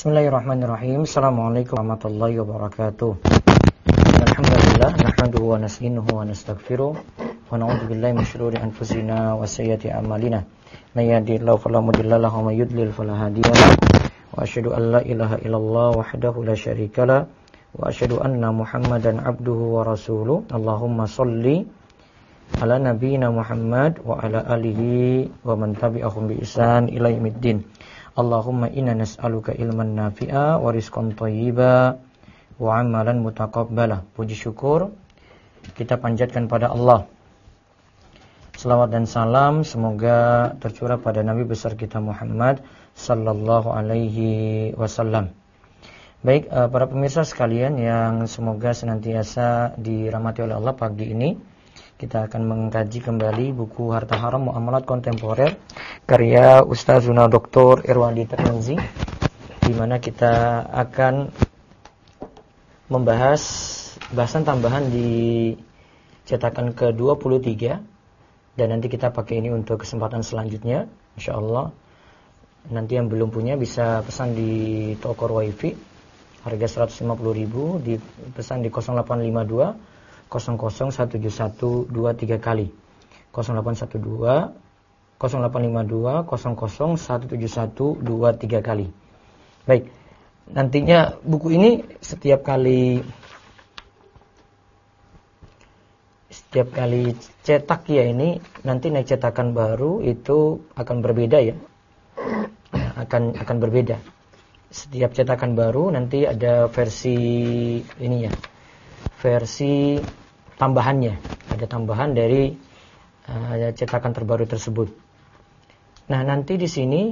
Bismillahirrahmanirrahim. Assalamualaikum warahmatullahi wabarakatuh. Alhamdulillah nahmaduhu wa nasta'inuhu wa nastaghfiruh wa na'udzu billahi min shururi anfusina wa sayyiati a'malina. May yahdihillahu fala mudilla lahu wa may yudlil fala hadiya lahu. Wa asyhadu an la ilaha illallah wahdahu la syarika lah wa asyhadu anna Muhammadan abduhu wa rasuluh. Allahumma shalli ala nabiyyina Muhammad wa ala alihi wa man tabi'ahum bi ihsan ila yaumiddin. Allahumma inna nas'aluka ilman nafi'a wa rizqan thayyiba wa amalan mutaqabbala. Puji syukur kita panjatkan pada Allah. Selawat dan salam semoga tercurah pada Nabi besar kita Muhammad sallallahu alaihi wasallam. Baik, para pemirsa sekalian yang semoga senantiasa dirahmati oleh Allah, pagi ini kita akan mengkaji kembali buku Harta Haram Muamalat Kontemporer karya Ustazuna Dr. Irwandi Tirmizi, di mana kita akan membahas bahasan tambahan di cetakan ke-23, dan nanti kita pakai ini untuk kesempatan selanjutnya insyaallah. Nanti yang belum punya bisa pesan di toko Wifi, harga 150.000, dipesan di 0852 00 171 23 kali 0812 0852 00 171 23 kali. Baik, nantinya buku ini setiap kali cetak ya, ini nanti naik cetakan baru itu akan berbeda ya. Akan berbeda. Setiap cetakan baru nanti ada versi ini ya. Versi tambahannya, ada tambahan dari cetakan terbaru tersebut. Nah, nanti di sini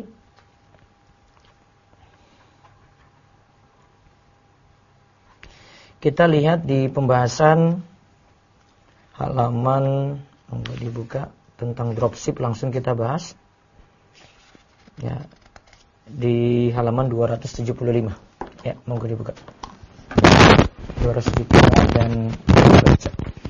kita lihat di pembahasan halaman, monggo dibuka, tentang dropship, langsung kita bahas ya di halaman 275 ya, monggo dibuka 275 dan baca.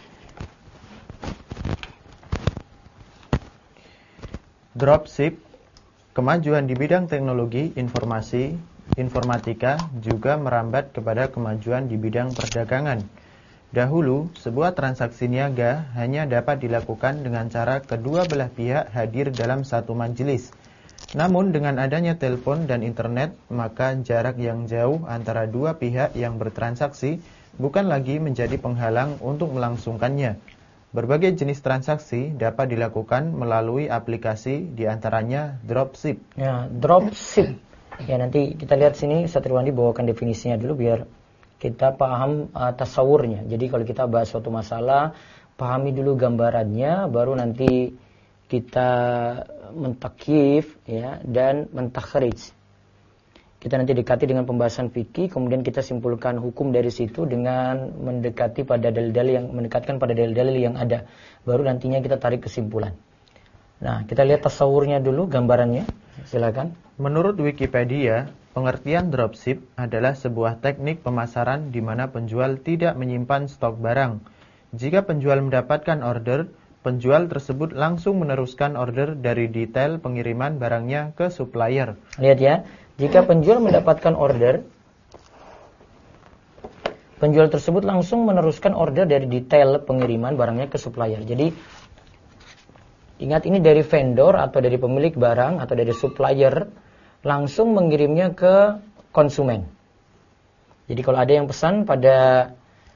Dropship, kemajuan di bidang teknologi informasi, informatika juga merambat kepada kemajuan di bidang perdagangan. Dahulu, sebuah transaksi niaga hanya dapat dilakukan dengan cara kedua belah pihak hadir dalam satu majelis. Namun dengan adanya telepon dan internet, maka jarak yang jauh antara dua pihak yang bertransaksi bukan lagi menjadi penghalang untuk melangsungkannya. Berbagai jenis transaksi dapat dilakukan melalui aplikasi, diantaranya dropship. Ya, dropship. Ya, nanti kita lihat sini, Ustaz Irwandi bawakan definisinya dulu biar kita paham tasawurnya. Jadi kalau kita bahas suatu masalah, pahami dulu gambarannya, baru nanti kita mentakif ya, dan mentakhrij. Kita nanti dekati dengan pembahasan fikih, kemudian kita simpulkan hukum dari situ dengan mendekati pada dalil-dalil yang mendekatkan pada dalil-dalil yang ada. Baru nantinya kita tarik kesimpulan. Nah, kita lihat tasawurnya dulu, gambarannya. Silakan. Menurut Wikipedia, pengertian dropship adalah sebuah teknik pemasaran di mana penjual tidak menyimpan stok barang. Jika penjual mendapatkan order, penjual tersebut langsung meneruskan order dari detail pengiriman barangnya ke supplier. Lihat ya. Jika penjual mendapatkan order, penjual tersebut langsung meneruskan order dari detail pengiriman barangnya ke supplier. Jadi, ingat ini dari vendor atau dari pemilik barang atau dari supplier, langsung mengirimnya ke konsumen. Jadi kalau ada yang pesan pada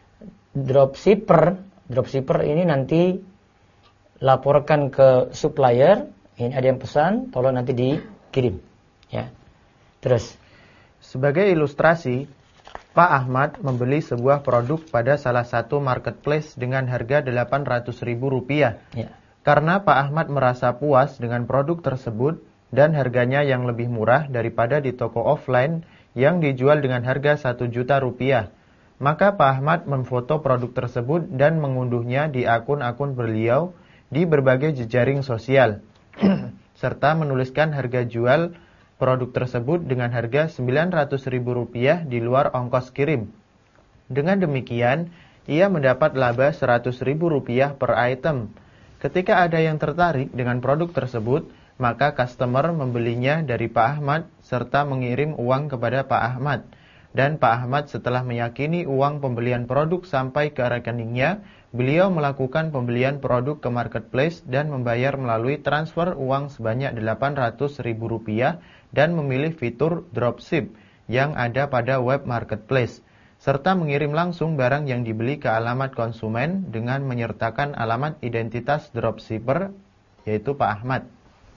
dropshipper ini nanti laporkan ke supplier, ini ada yang pesan, tolong nanti dikirim. Ya. Terus, sebagai ilustrasi, Pak Ahmad membeli sebuah produk pada salah satu marketplace dengan harga Rp800.000. ya. Karena Pak Ahmad merasa puas dengan produk tersebut dan harganya yang lebih murah daripada di toko offline yang dijual dengan harga Rp1.000.000. Maka Pak Ahmad memfoto produk tersebut dan mengunduhnya di akun-akun beliau di berbagai jejaring sosial, serta menuliskan harga jual produk tersebut dengan harga Rp900.000 di luar ongkos kirim. Dengan demikian, ia mendapat laba Rp100.000 per item. Ketika ada yang tertarik dengan produk tersebut, maka customer membelinya dari Pak Ahmad serta mengirim uang kepada Pak Ahmad. Dan Pak Ahmad setelah meyakini uang pembelian produk sampai ke rekeningnya, beliau melakukan pembelian produk ke marketplace dan membayar melalui transfer uang sebanyak Rp800.000 dan memilih fitur dropship yang ada pada web marketplace, serta mengirim langsung barang yang dibeli ke alamat konsumen dengan menyertakan alamat identitas dropshipper, yaitu Pak Ahmad.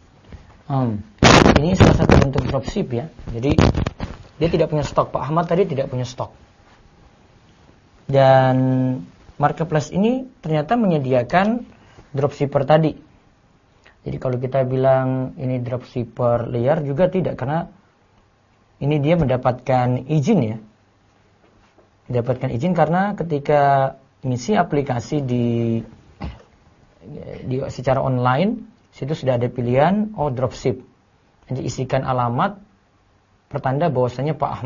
Ini salah satu bentuk dropship ya. Jadi dia tidak punya stok. Pak Ahmad tadi tidak punya stok. Dan marketplace ini ternyata menyediakan dropshipper tadi. Jadi kalau kita bilang ini dropshipper liar juga tidak, karena ini dia mendapatkan izin ya. Mendapatkan izin karena ketika ngisi aplikasi di secara online, situ sudah ada pilihan dropship. Jadi isikan alamat pertanda bahwasanya Pak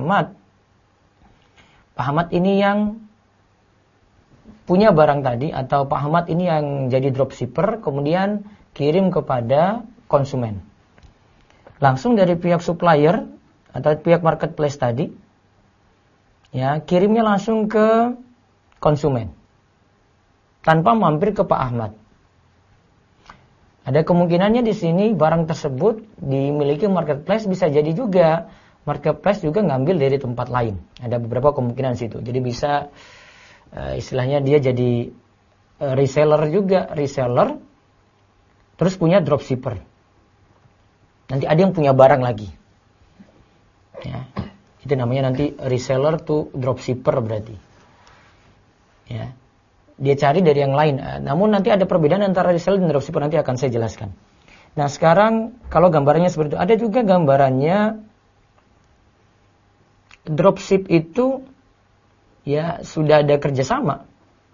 Ahmad ini yang punya barang tadi, atau Pak Ahmad ini yang jadi dropshipper, kemudian kirim kepada konsumen. Langsung dari pihak supplier atau pihak marketplace tadi, ya, kirimnya langsung ke konsumen tanpa mampir ke Pak Ahmad. Ada kemungkinannya di sini barang tersebut dimiliki marketplace, bisa jadi juga marketplace juga ngambil dari tempat lain. Ada beberapa kemungkinan situ. Jadi bisa istilahnya dia jadi reseller juga, reseller terus punya dropshipper. Nanti ada yang punya barang lagi. Ya. Itu namanya nanti reseller to dropshipper berarti. Ya. Dia cari dari yang lain. Namun nanti ada perbedaan antara reseller dan dropshipper, nanti akan saya jelaskan. Nah, sekarang kalau gambarannya seperti itu, ada juga gambarannya dropship itu ya sudah ada kerjasama,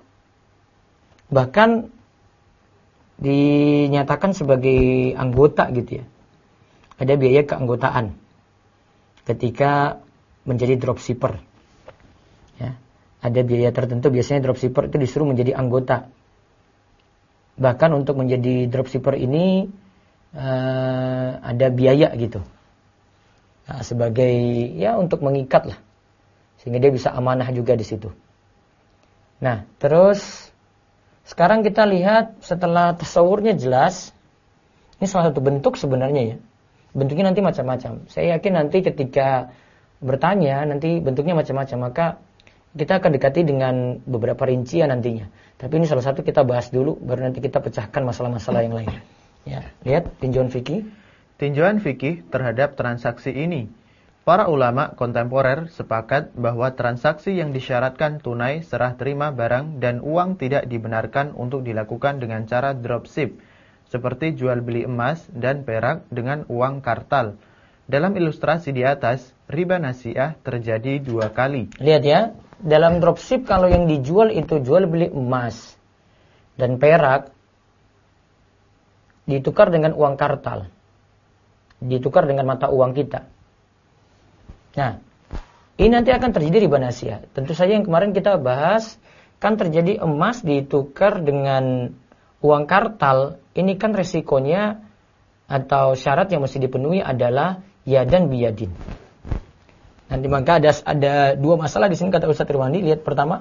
bahkan dinyatakan sebagai anggota gitu ya. Ada biaya keanggotaan ketika menjadi dropshipper. Ya, ada biaya tertentu, biasanya dropshipper itu disuruh menjadi anggota. Bahkan untuk menjadi dropshipper ini ada biaya gitu. Nah, sebagai ya untuk mengikat lah, sehingga dia bisa amanah juga di situ. Nah, terus sekarang kita lihat setelah tasawurnya jelas, ini salah satu bentuk sebenarnya ya. Bentuknya nanti macam-macam. Saya yakin nanti ketika bertanya nanti bentuknya macam-macam, maka kita akan dekati dengan beberapa rincian nantinya. Tapi ini salah satu kita bahas dulu, baru nanti kita pecahkan masalah-masalah yang lain. Ya, lihat tinjauan fikih. Tinjauan fikih terhadap transaksi ini. Para ulama kontemporer sepakat bahwa transaksi yang disyaratkan tunai serah terima barang dan uang tidak dibenarkan untuk dilakukan dengan cara dropship, seperti jual beli emas dan perak dengan uang kartal. Dalam ilustrasi di atas, riba nasiah terjadi 2 kali. Lihat ya, dalam dropship kalau yang dijual itu jual beli emas dan perak, ditukar dengan uang kartal, ditukar dengan mata uang kita. Nah, ini nanti akan terjadi riba nasiah. Tentu saja yang kemarin kita bahas, kan terjadi emas ditukar dengan uang kartal. Ini kan resikonya atau syarat yang mesti dipenuhi adalah yadan biyadin. Nanti maka ada 2 masalah di sini kata Ustaz Irwandi. Lihat pertama,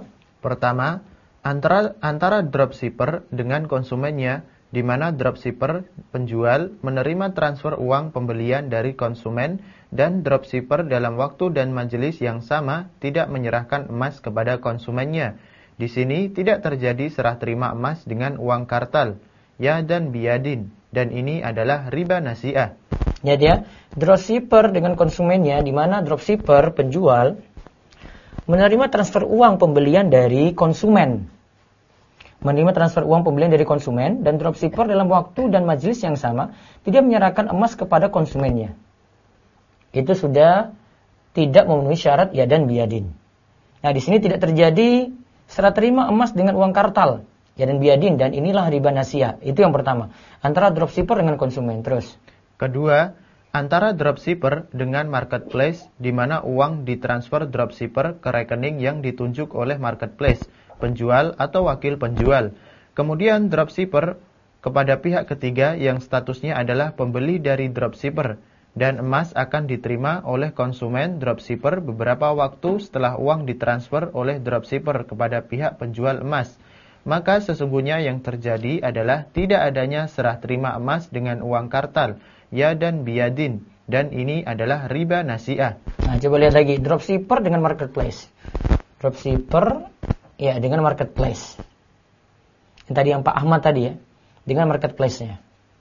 antara dropshipper dengan konsumennya, di mana dropshipper penjual menerima transfer uang pembelian dari konsumen dan dropshipper dalam waktu dan majelis yang sama tidak menyerahkan emas kepada konsumennya. Di sini tidak terjadi serah terima emas dengan uang kartal, ya dan biyadin, dan ini adalah riba nasiah. Ya dia, dropshipper dengan konsumennya, di mana dropshipper penjual menerima transfer uang pembelian dari konsumen. Menerima transfer uang pembelian dari konsumen, dan dropshipper dalam waktu dan majelis yang sama tidak menyerahkan emas kepada konsumennya. Itu sudah tidak memenuhi syarat ya dan biyadin. Nah, di sini tidak terjadi serah terima emas dengan uang kartal, ya dan biyadin, dan inilah riba nasiah. Itu yang pertama, antara dropshipper dengan konsumen. Terus kedua, antara dropshipper dengan marketplace, di mana uang ditransfer dropshipper ke rekening yang ditunjuk oleh marketplace, penjual atau wakil penjual. Kemudian dropshipper kepada pihak ketiga yang statusnya adalah pembeli dari dropshipper, dan emas akan diterima oleh konsumen dropshipper beberapa waktu setelah uang ditransfer oleh dropshipper kepada pihak penjual emas. Maka sesungguhnya yang terjadi adalah tidak adanya serah terima emas dengan uang kartal, yadan biyadin, dan ini adalah riba nasi'ah. Nah, coba lihat lagi, dropshipper dengan marketplace. Dropshipper ya dengan marketplace. Yang tadi yang Pak Ahmad tadi ya, dengan marketplace-nya.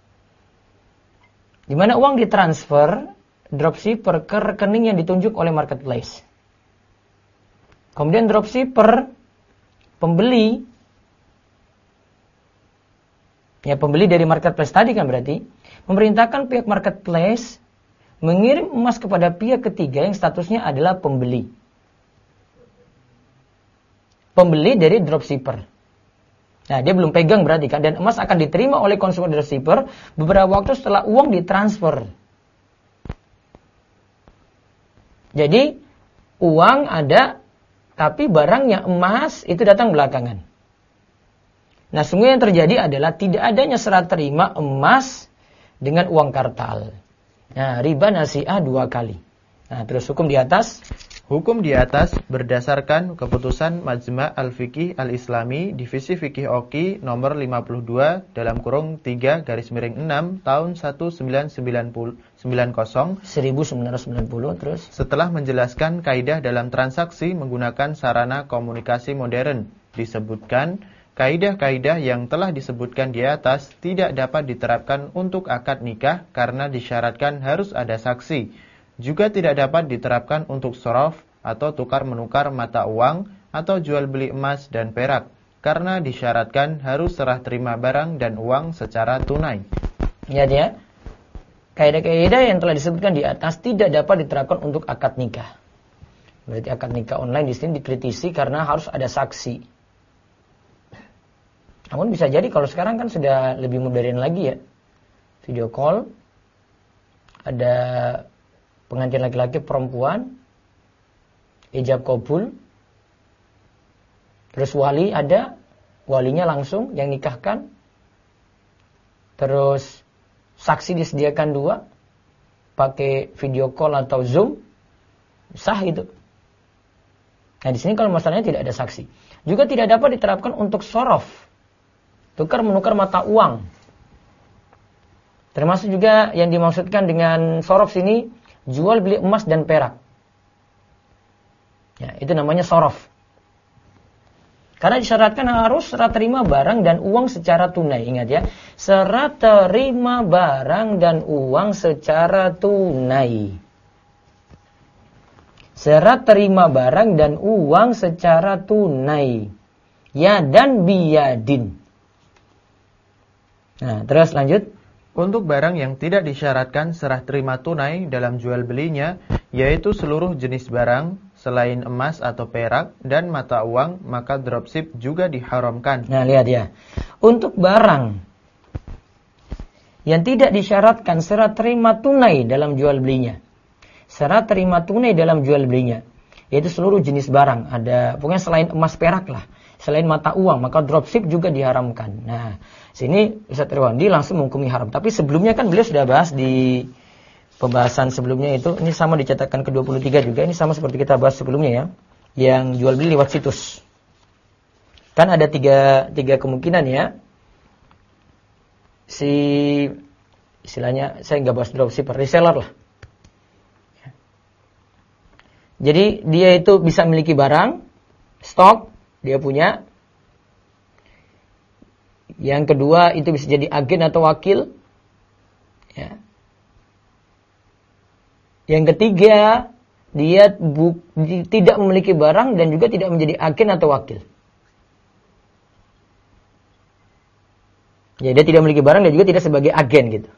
Di mana uang ditransfer dropshipper ke rekening yang ditunjuk oleh marketplace. Kemudian dropshipper pembeli dari marketplace tadi kan berarti memerintahkan pihak marketplace mengirim emas kepada pihak ketiga yang statusnya adalah pembeli. Pembeli dari dropshipper. Nah, dia belum pegang berarti kan, dan emas akan diterima oleh konsumen dropshipper beberapa waktu setelah uang ditransfer. Jadi, uang ada, tapi barangnya emas itu datang belakangan. Nah, sungguh yang terjadi adalah tidak adanya serah terima emas dengan uang kartal. Nah, riba nasi'ah 2 kali. Nah, terus hukum di atas. Hukum di atas berdasarkan keputusan Majma' Al-Fiqih Al-Islami Divisi Fikih Oki nomor 52 3/6 tahun 1990 terus. Setelah menjelaskan kaidah dalam transaksi menggunakan sarana komunikasi modern, disebutkan kaidah-kaidah yang telah disebutkan di atas tidak dapat diterapkan untuk akad nikah karena disyaratkan harus ada saksi. Juga tidak dapat diterapkan untuk sorof atau tukar-menukar mata uang atau jual beli emas dan perak, karena disyaratkan harus serah terima barang dan uang secara tunai. Ya dia, kaidah-kaidah yang telah disebutkan di atas tidak dapat diterapkan untuk akad nikah. Berarti akad nikah online di sini dikritisi karena harus ada saksi. Namun bisa jadi kalau sekarang kan sudah lebih modern lagi ya, video call, ada pengantin laki-laki perempuan, ijab kabul, terus wali ada, walinya langsung yang nikahkan, terus saksi disediakan 2, pakai video call atau zoom, sah itu. Nah di sini kalau masalahnya tidak ada saksi, juga tidak dapat diterapkan untuk sorof, tukar menukar mata uang. Termasuk juga yang dimaksudkan dengan sorof sini jual beli emas dan perak. Ya, itu namanya sorof. Karena disyaratkan harus serah terima barang dan uang secara tunai. Ingat ya, serah terima barang dan uang secara tunai. Serah terima barang dan uang secara tunai. Ya dan biyadin. Nah, terus lanjut. Untuk barang yang tidak disyaratkan serah terima tunai dalam jual belinya, yaitu seluruh jenis barang selain emas atau perak dan mata uang, maka dropship juga diharamkan. Nah, lihat ya. Untuk barang yang tidak disyaratkan serah terima tunai dalam jual belinya. Serah terima tunai dalam jual belinya, yaitu seluruh jenis barang. Ada pokoknya selain emas perak lah, selain mata uang, maka dropship juga diharamkan. Nah, sini Ustaz Irwandi langsung menghukumi haram. Tapi sebelumnya kan beliau sudah bahas di pembahasan sebelumnya itu. Ini sama dicatatkan ke-23 juga. Ini sama seperti kita bahas sebelumnya ya. Yang jual beli lewat situs. Kan ada tiga kemungkinan ya. Si istilahnya saya nggak bahas dropshipper, reseller lah. Jadi dia itu bisa memiliki barang, stok, dia punya. Yang kedua itu bisa jadi agen atau wakil. Ya. Yang ketiga, dia tidak memiliki barang dan juga tidak menjadi agen atau wakil. Ya, dia tidak memiliki barang dan juga tidak sebagai agen gitu.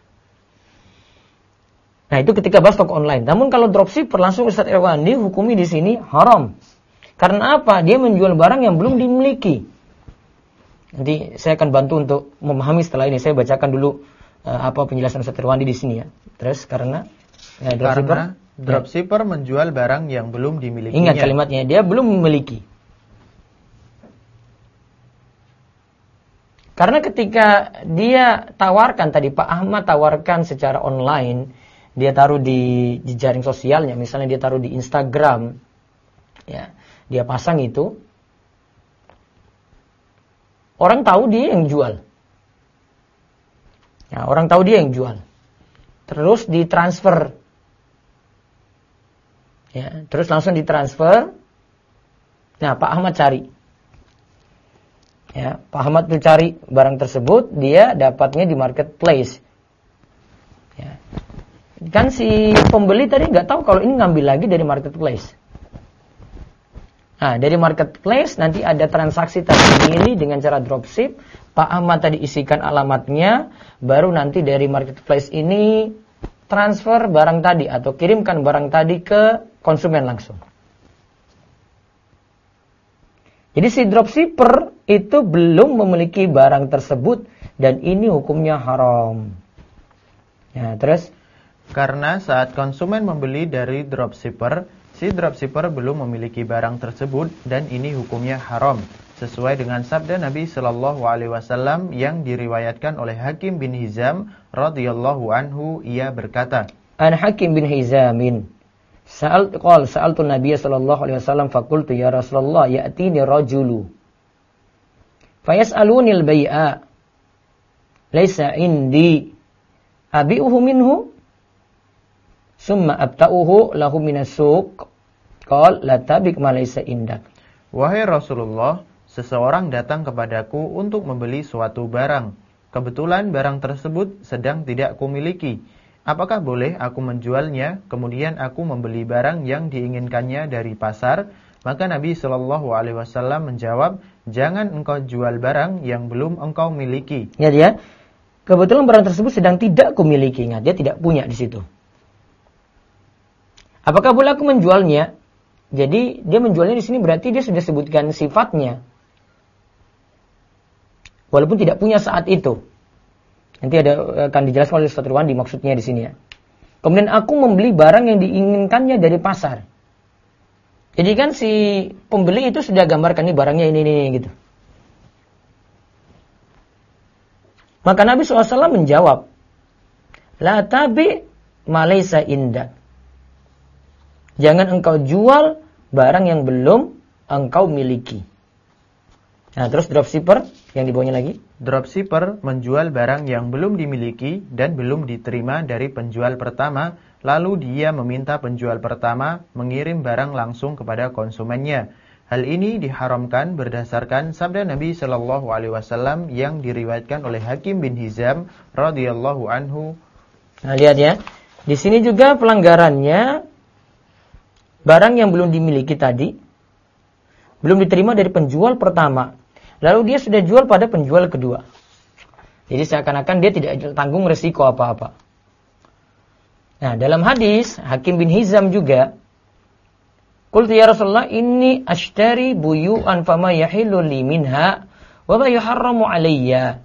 Nah, itu ketika bahas toko online. Namun kalau dropshipper langsung Ustaz Irwandi hukumi di sini haram. Karena apa? Dia menjual barang yang belum dimiliki. Nanti saya akan bantu untuk memahami setelah ini. Saya bacakan dulu apa penjelasan Ustaz Irwandi di sini ya. Terus karena dropshipper menjual barang yang belum dimilikinya. Ingat kalimatnya, dia belum memiliki. Karena ketika dia tawarkan tadi, Pak Ahmad tawarkan secara online, dia taruh di jaring sosialnya, misalnya dia taruh di Instagram, ya, dia pasang itu, orang tahu dia yang jual. Ya, orang tahu dia yang jual. Terus ditransfer. Ya, terus langsung ditransfer. Nah, Pak Ahmad cari. Ya, Pak Ahmad tuh cari barang tersebut, dia dapatnya di marketplace. Ya. Kan si pembeli tadi nggak tahu kalau ini ngambil lagi dari marketplace. Nah, dari marketplace nanti ada transaksi tersendiri dengan cara dropship. Pak Ahmad tadi isikan alamatnya, baru nanti dari marketplace ini transfer barang tadi atau kirimkan barang tadi ke konsumen langsung. Jadi si dropshipper itu belum memiliki barang tersebut dan ini hukumnya haram. Ya, terus karena saat konsumen membeli dari dropshipper, si dropshipper belum memiliki barang tersebut dan ini hukumnya haram. Sesuai dengan sabda Nabi Shallallahu Alaihi Wasallam yang diriwayatkan oleh Hakim bin Hizam radhiyallahu anhu, ia berkata, An Hakim bin Hizamin Sa'altu Nabiy sallallahu alaihi wasallam faqultu ya Rasulullah ya'tini rajulu fayas'aluni al-bai'a laysa indi abi'uhu minhu summa abta'uhu lahu minas suq qala la tabik ma laysa indak. Wahai Rasulullah, seseorang datang kepadaku untuk membeli suatu barang. Kebetulan barang tersebut sedang tidak kumiliki. Apakah boleh aku menjualnya, kemudian aku membeli barang yang diinginkannya dari pasar? Maka Nabi Shallallahu Alaihi Wasallam menjawab, jangan engkau jual barang yang belum engkau miliki. Ya dia, kebetulan barang tersebut sedang tidak kumiliki, ingat dia tidak punya di situ. Apakah boleh aku menjualnya? Jadi dia menjualnya di sini berarti dia sudah sebutkan sifatnya, walaupun tidak punya saat itu. Nanti akan dijelaskan oleh Ustaz Irwandi maksudnya di sini ya. Kemudian aku membeli barang yang diinginkannya dari pasar. Jadi kan si pembeli itu sudah gambarkan nih barangnya ini gitu. Maka Nabi SAW menjawab, la tabi ma laysa indak. Jangan engkau jual barang yang belum engkau miliki. Nah, terus dropshipper yang dibawanya lagi. Dropshipper menjual barang yang belum dimiliki dan belum diterima dari penjual pertama, lalu dia meminta penjual pertama mengirim barang langsung kepada konsumennya. Hal ini diharamkan berdasarkan sabda Nabi Shallallahu Alaihi Wasallam yang diriwayatkan oleh Hakim bin Hizam radhiyallahu anhu. Nah, lihat ya. Di sini juga pelanggarannya, barang yang belum dimiliki tadi belum diterima dari penjual pertama, lalu dia sudah jual pada penjual kedua. Jadi seakan-akan dia tidak tanggung resiko apa-apa. Nah, dalam hadis Hakim bin Hizam juga, qultu ya Rasulullah inni ashtari buyu'an fama yahillu li minha wa ma yuharramu alayya.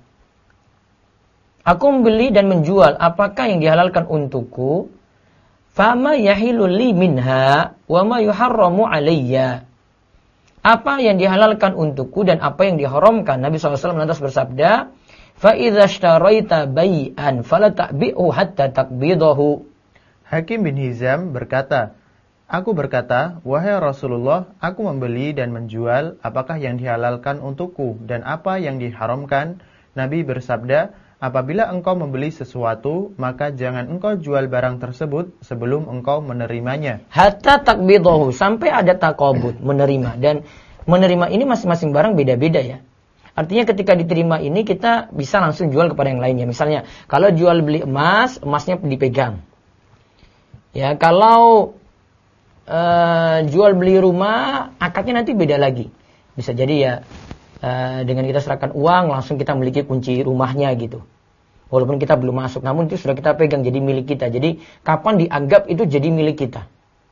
Aku membeli dan menjual apakah yang dihalalkan untukku, fama yahillu li minha wa ma yuharramu alayya. Apa yang dihalalkan untukku dan apa yang diharamkan. Nabi SAW lantas bersabda, فَإِذَا اشْتَرَيْتَ بَيْئًا فَلَا تَعْبِئُ حَتَّى تَقْبِضَهُ. Hakim bin Hizam berkata, aku berkata, wahai Rasulullah, aku membeli dan menjual apakah yang dihalalkan untukku dan apa yang diharamkan. Nabi bersabda, apabila engkau membeli sesuatu, maka jangan engkau jual barang tersebut sebelum engkau menerimanya. Hatta takbidahu, sampai ada takobut, menerima. Dan menerima ini masing-masing barang beda-beda ya. Artinya ketika diterima ini kita bisa langsung jual kepada yang lainnya. Misalnya kalau jual beli emas, emasnya dipegang. Ya, kalau jual beli rumah, akadnya nanti beda lagi. Bisa jadi ya dengan kita serahkan uang langsung kita memiliki kunci rumahnya gitu. Walaupun kita belum masuk, namun itu sudah kita pegang jadi milik kita. Jadi kapan dianggap itu jadi milik kita?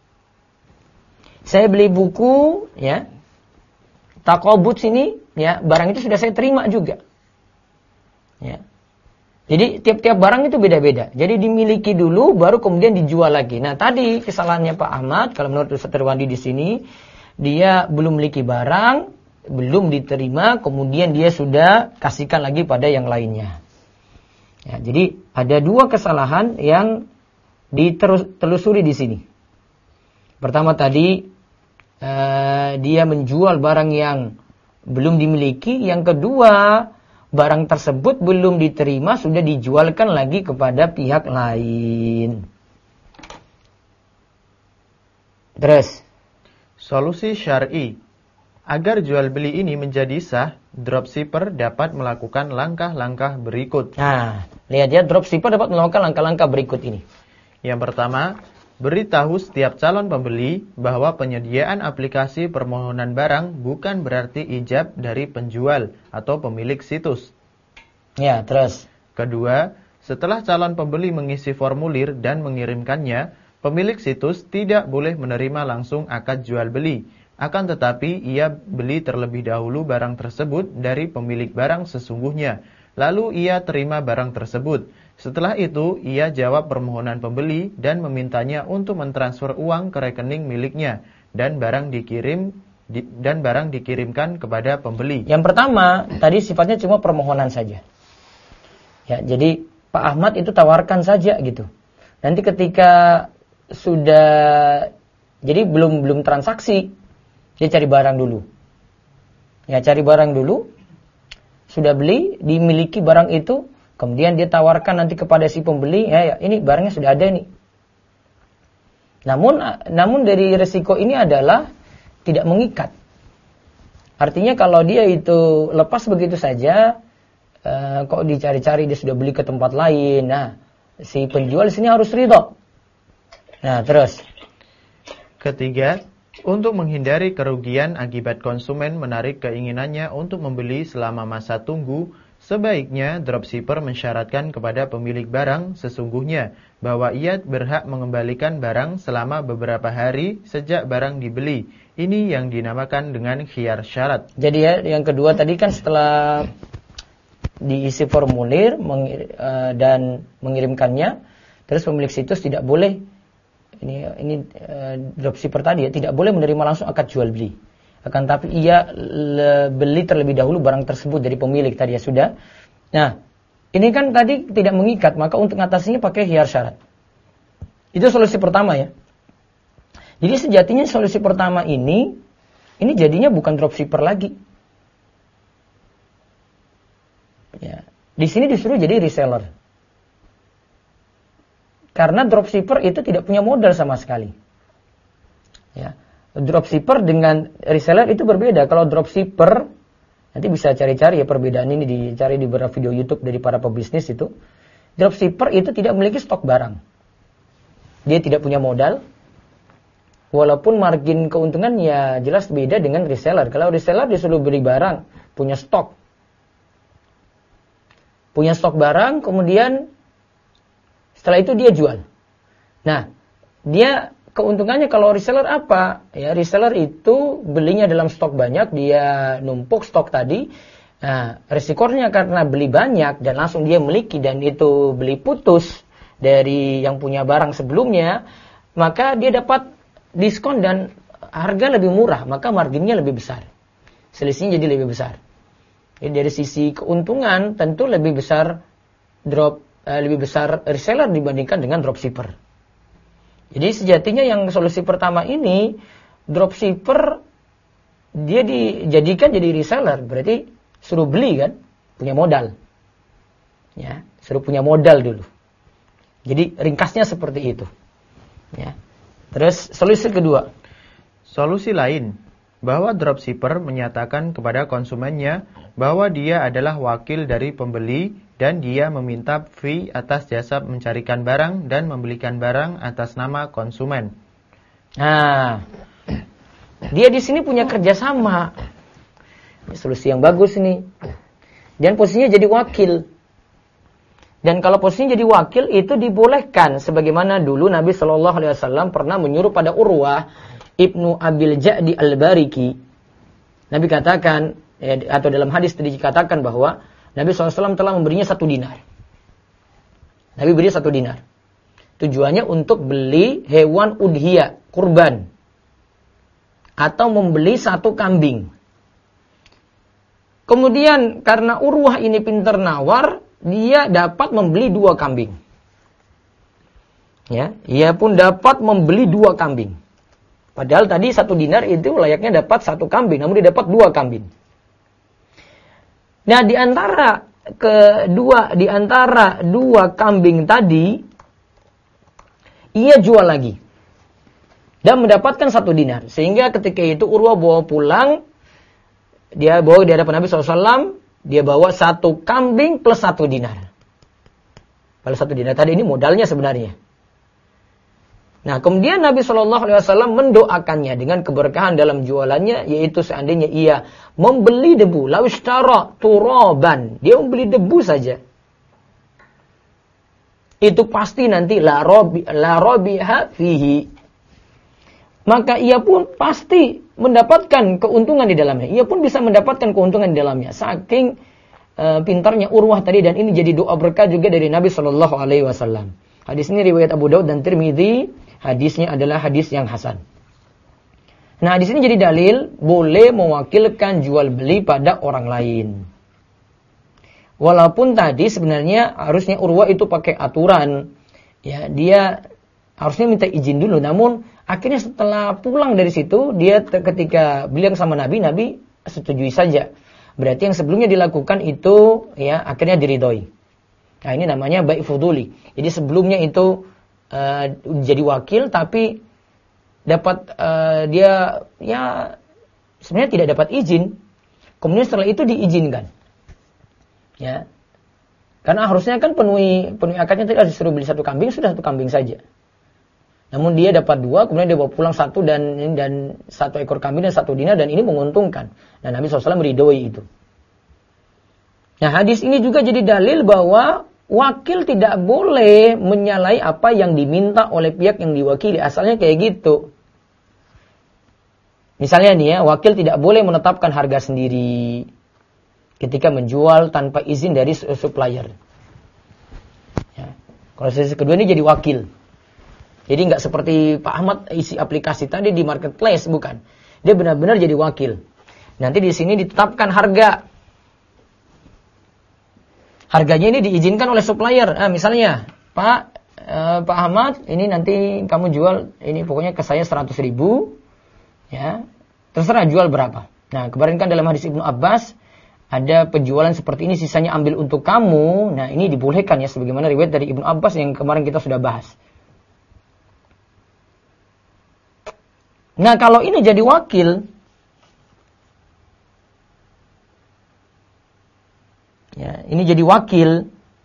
Saya beli buku, ya, takobut sini, ya, barang itu sudah saya terima juga. Ya. Jadi tiap-tiap barang itu beda-beda. Jadi dimiliki dulu, baru kemudian dijual lagi. Nah tadi kesalahannya Pak Ahmad, kalau menurut Ustaz Irwandi di sini, dia belum memiliki barang, belum diterima, kemudian dia sudah kasihkan lagi pada yang lainnya. Ya, jadi ada dua kesalahan yang ditelusuri di sini. Pertama tadi dia menjual barang yang belum dimiliki. Yang kedua, barang tersebut belum diterima, sudah dijualkan lagi kepada pihak lain. Terus, solusi syar'i. Agar jual beli ini menjadi sah, dropshipper dapat melakukan langkah-langkah berikut. Nah, lihat ya, dropshipper dapat melakukan langkah-langkah berikut ini. Yang pertama, beritahu setiap calon pembeli bahwa penyediaan aplikasi permohonan barang bukan berarti ijab dari penjual atau pemilik situs. Ya, terus. Kedua, setelah calon pembeli mengisi formulir dan mengirimkannya, pemilik situs tidak boleh menerima langsung akad jual beli. Akan tetapi ia beli terlebih dahulu barang tersebut dari pemilik barang sesungguhnya. Lalu ia terima barang tersebut. Setelah itu ia jawab permohonan pembeli dan memintanya untuk mentransfer uang ke rekening miliknya dan barang dikirimkan kepada pembeli. Yang pertama tadi sifatnya cuma permohonan saja. Ya, jadi Pak Ahmad itu tawarkan saja gitu. Nanti ketika sudah jadi belum transaksi, dia cari barang dulu. Ya, cari barang dulu. Sudah beli, dimiliki barang itu, kemudian dia tawarkan nanti kepada si pembeli, ya ini barangnya sudah ada nih. Namun dari resiko ini adalah tidak mengikat. Artinya kalau dia itu lepas begitu saja, kok dicari-cari dia sudah beli ke tempat lain. Nah, si penjual di sini harus ridho. Nah, terus. Ketiga, untuk menghindari kerugian akibat konsumen menarik keinginannya untuk membeli selama masa tunggu, sebaiknya dropshipper mensyaratkan kepada pemilik barang sesungguhnya bahwa ia berhak mengembalikan barang selama beberapa hari sejak barang dibeli. Ini yang dinamakan dengan khiyar syarat. Jadi ya, yang kedua tadi kan setelah diisi formulir dan mengirimkannya, terus pemilik situs tidak boleh ini dropshipper tadi ya, tidak boleh menerima langsung akad jual beli. Akan tapi ia beli terlebih dahulu barang tersebut dari pemilik tadi ya sudah. Nah, ini kan tadi tidak mengikat, maka untuk mengatasinya pakai khiyar syarat. Itu solusi pertama ya. Jadi sejatinya solusi pertama ini jadinya bukan dropshipper lagi. Ya, di sini disuruh jadi reseller. Karena dropshipper itu tidak punya modal sama sekali. Ya, dropshipper dengan reseller itu berbeda. Kalau dropshipper, nanti bisa cari-cari ya perbedaan ini, dicari di beberapa video YouTube dari para pebisnis itu. Dropshipper itu tidak memiliki stok barang. Dia tidak punya modal. Walaupun margin keuntungan ya jelas beda dengan reseller. Kalau reseller disuruh beli barang, punya stok. Punya stok barang, kemudian setelah itu dia jual. Nah, dia keuntungannya kalau reseller apa? Ya, reseller itu belinya dalam stok banyak, dia numpuk stok tadi. Nah, resikonya karena beli banyak dan langsung dia miliki dan itu beli putus dari yang punya barang sebelumnya, maka dia dapat diskon dan harga lebih murah, maka marginnya lebih besar. Selisihnya jadi lebih besar. Jadi dari sisi keuntungan tentu lebih besar reseller dibandingkan dengan dropshipper. Jadi sejatinya yang solusi pertama ini, dropshipper dia dijadikan jadi reseller, berarti suruh beli kan, punya modal. Ya, suruh punya modal dulu. Jadi ringkasnya seperti itu. Ya. Terus solusi kedua. Solusi lain, bahwa dropshipper menyatakan kepada konsumennya bahwa dia adalah wakil dari pembeli dan dia meminta fee atas jasa mencarikan barang dan membelikan barang atas nama konsumen. Nah, dia di sini punya kerjasama. Ini solusi yang bagus ini. Dan posisinya jadi wakil. Dan kalau posisinya jadi wakil itu dibolehkan, sebagaimana dulu Nabi Shallallahu Alaihi Wasallam pernah menyuruh pada Urwah ibnu Abil Ja'di al-Bariki. Nabi katakan, atau dalam hadis tadi dikatakan bahwa Nabi SAW telah memberinya 1 dinar. Nabi beri 1 dinar. Tujuannya untuk beli hewan udhiyah, kurban. Atau membeli 1 kambing. Kemudian karena Urwah ini pintar nawar, dia dapat membeli 2 kambing. Ya, ia pun dapat membeli 2 kambing. Padahal tadi 1 dinar itu layaknya dapat 1 kambing, namun dia dapat 2 kambing. Nah, di antara 2 kambing tadi, ia jual lagi dan mendapatkan 1 dinar. Sehingga ketika itu Urwah bawa pulang, dia bawa di hadapan Nabi SAW, dia bawa 1 kambing plus 1 dinar. Kalau 1 dinar tadi ini modalnya sebenarnya. Nah, kemudian Nabi SAW mendoakannya dengan keberkahan dalam jualannya, yaitu seandainya ia membeli debu, lawishtara turaban, dia membeli debu saja, itu pasti nanti la rabiha fihi, maka ia pun pasti mendapatkan keuntungan di dalamnya. Ia pun bisa mendapatkan keuntungan di dalamnya. Saking pintarnya Urwah tadi, dan ini jadi doa berkah juga dari Nabi SAW. Hadis ini riwayat Abu Daud dan Tirmidzi. Hadisnya adalah hadis yang hasan. Nah, di sini jadi dalil boleh mewakilkan jual beli pada orang lain. Walaupun tadi sebenarnya harusnya Urwah itu pakai aturan, ya, dia harusnya minta izin dulu. Namun akhirnya setelah pulang dari situ, dia ketika bilang sama Nabi, Nabi setujui saja. Berarti yang sebelumnya dilakukan itu, ya, akhirnya diridhoi. Nah, ini namanya baik fuduli. Jadi sebelumnya itu jadi wakil, tapi dapat dia, ya, sebenarnya tidak dapat izin. Kemudian setelah itu diizinkan, ya, karena harusnya kan penuhi akadnya tadi harus disuruh beli 1 kambing, sudah 1 kambing saja. Namun dia dapat 2, kemudian dia bawa pulang 1 dan 1 ekor kambing dan 1 dinar, dan ini menguntungkan. Dan Nabi SAW meridhoi itu. Nah, hadis ini juga jadi dalil bahwa wakil tidak boleh menyalahi apa yang diminta oleh pihak yang diwakili. Asalnya kayak gitu. Misalnya nih, ya, wakil tidak boleh menetapkan harga sendiri ketika menjual tanpa izin dari supplier. Ya. Kalau sisi kedua ini jadi wakil. Jadi nggak seperti Pak Ahmad isi aplikasi tadi di marketplace, bukan. Dia benar-benar jadi wakil. Nanti di sini ditetapkan harga. Harganya ini diizinkan oleh supplier. Nah, misalnya, Pak Ahmad, ini nanti kamu jual, ini pokoknya ke saya 100.000, ya, terserah jual berapa. Nah, kemarin kan dalam hadis Ibnu Abbas, ada penjualan seperti ini, sisanya ambil untuk kamu. Nah, ini dibolehkan, ya, sebagaimana riwayat dari Ibnu Abbas yang kemarin kita sudah bahas. Nah, kalau ini jadi wakil, ya, ini jadi wakil.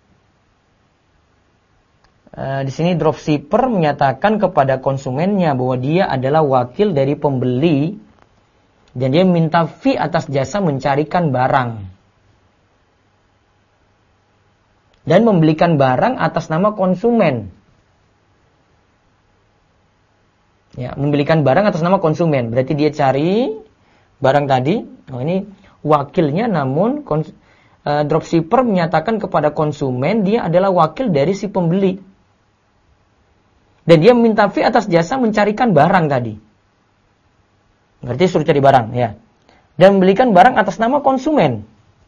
Di sini dropshipper menyatakan kepada konsumennya bahwa dia adalah wakil dari pembeli dan dia minta fee atas jasa mencarikan barang dan membelikan barang atas nama konsumen. Ya, membelikan barang atas nama konsumen. Berarti dia cari barang tadi. Oh, ini wakilnya, namun dropshipper menyatakan kepada konsumen dia adalah wakil dari si pembeli. Dan dia minta fee atas jasa mencarikan barang tadi. Berarti suruh cari barang, ya. Dan membelikan barang atas nama konsumen.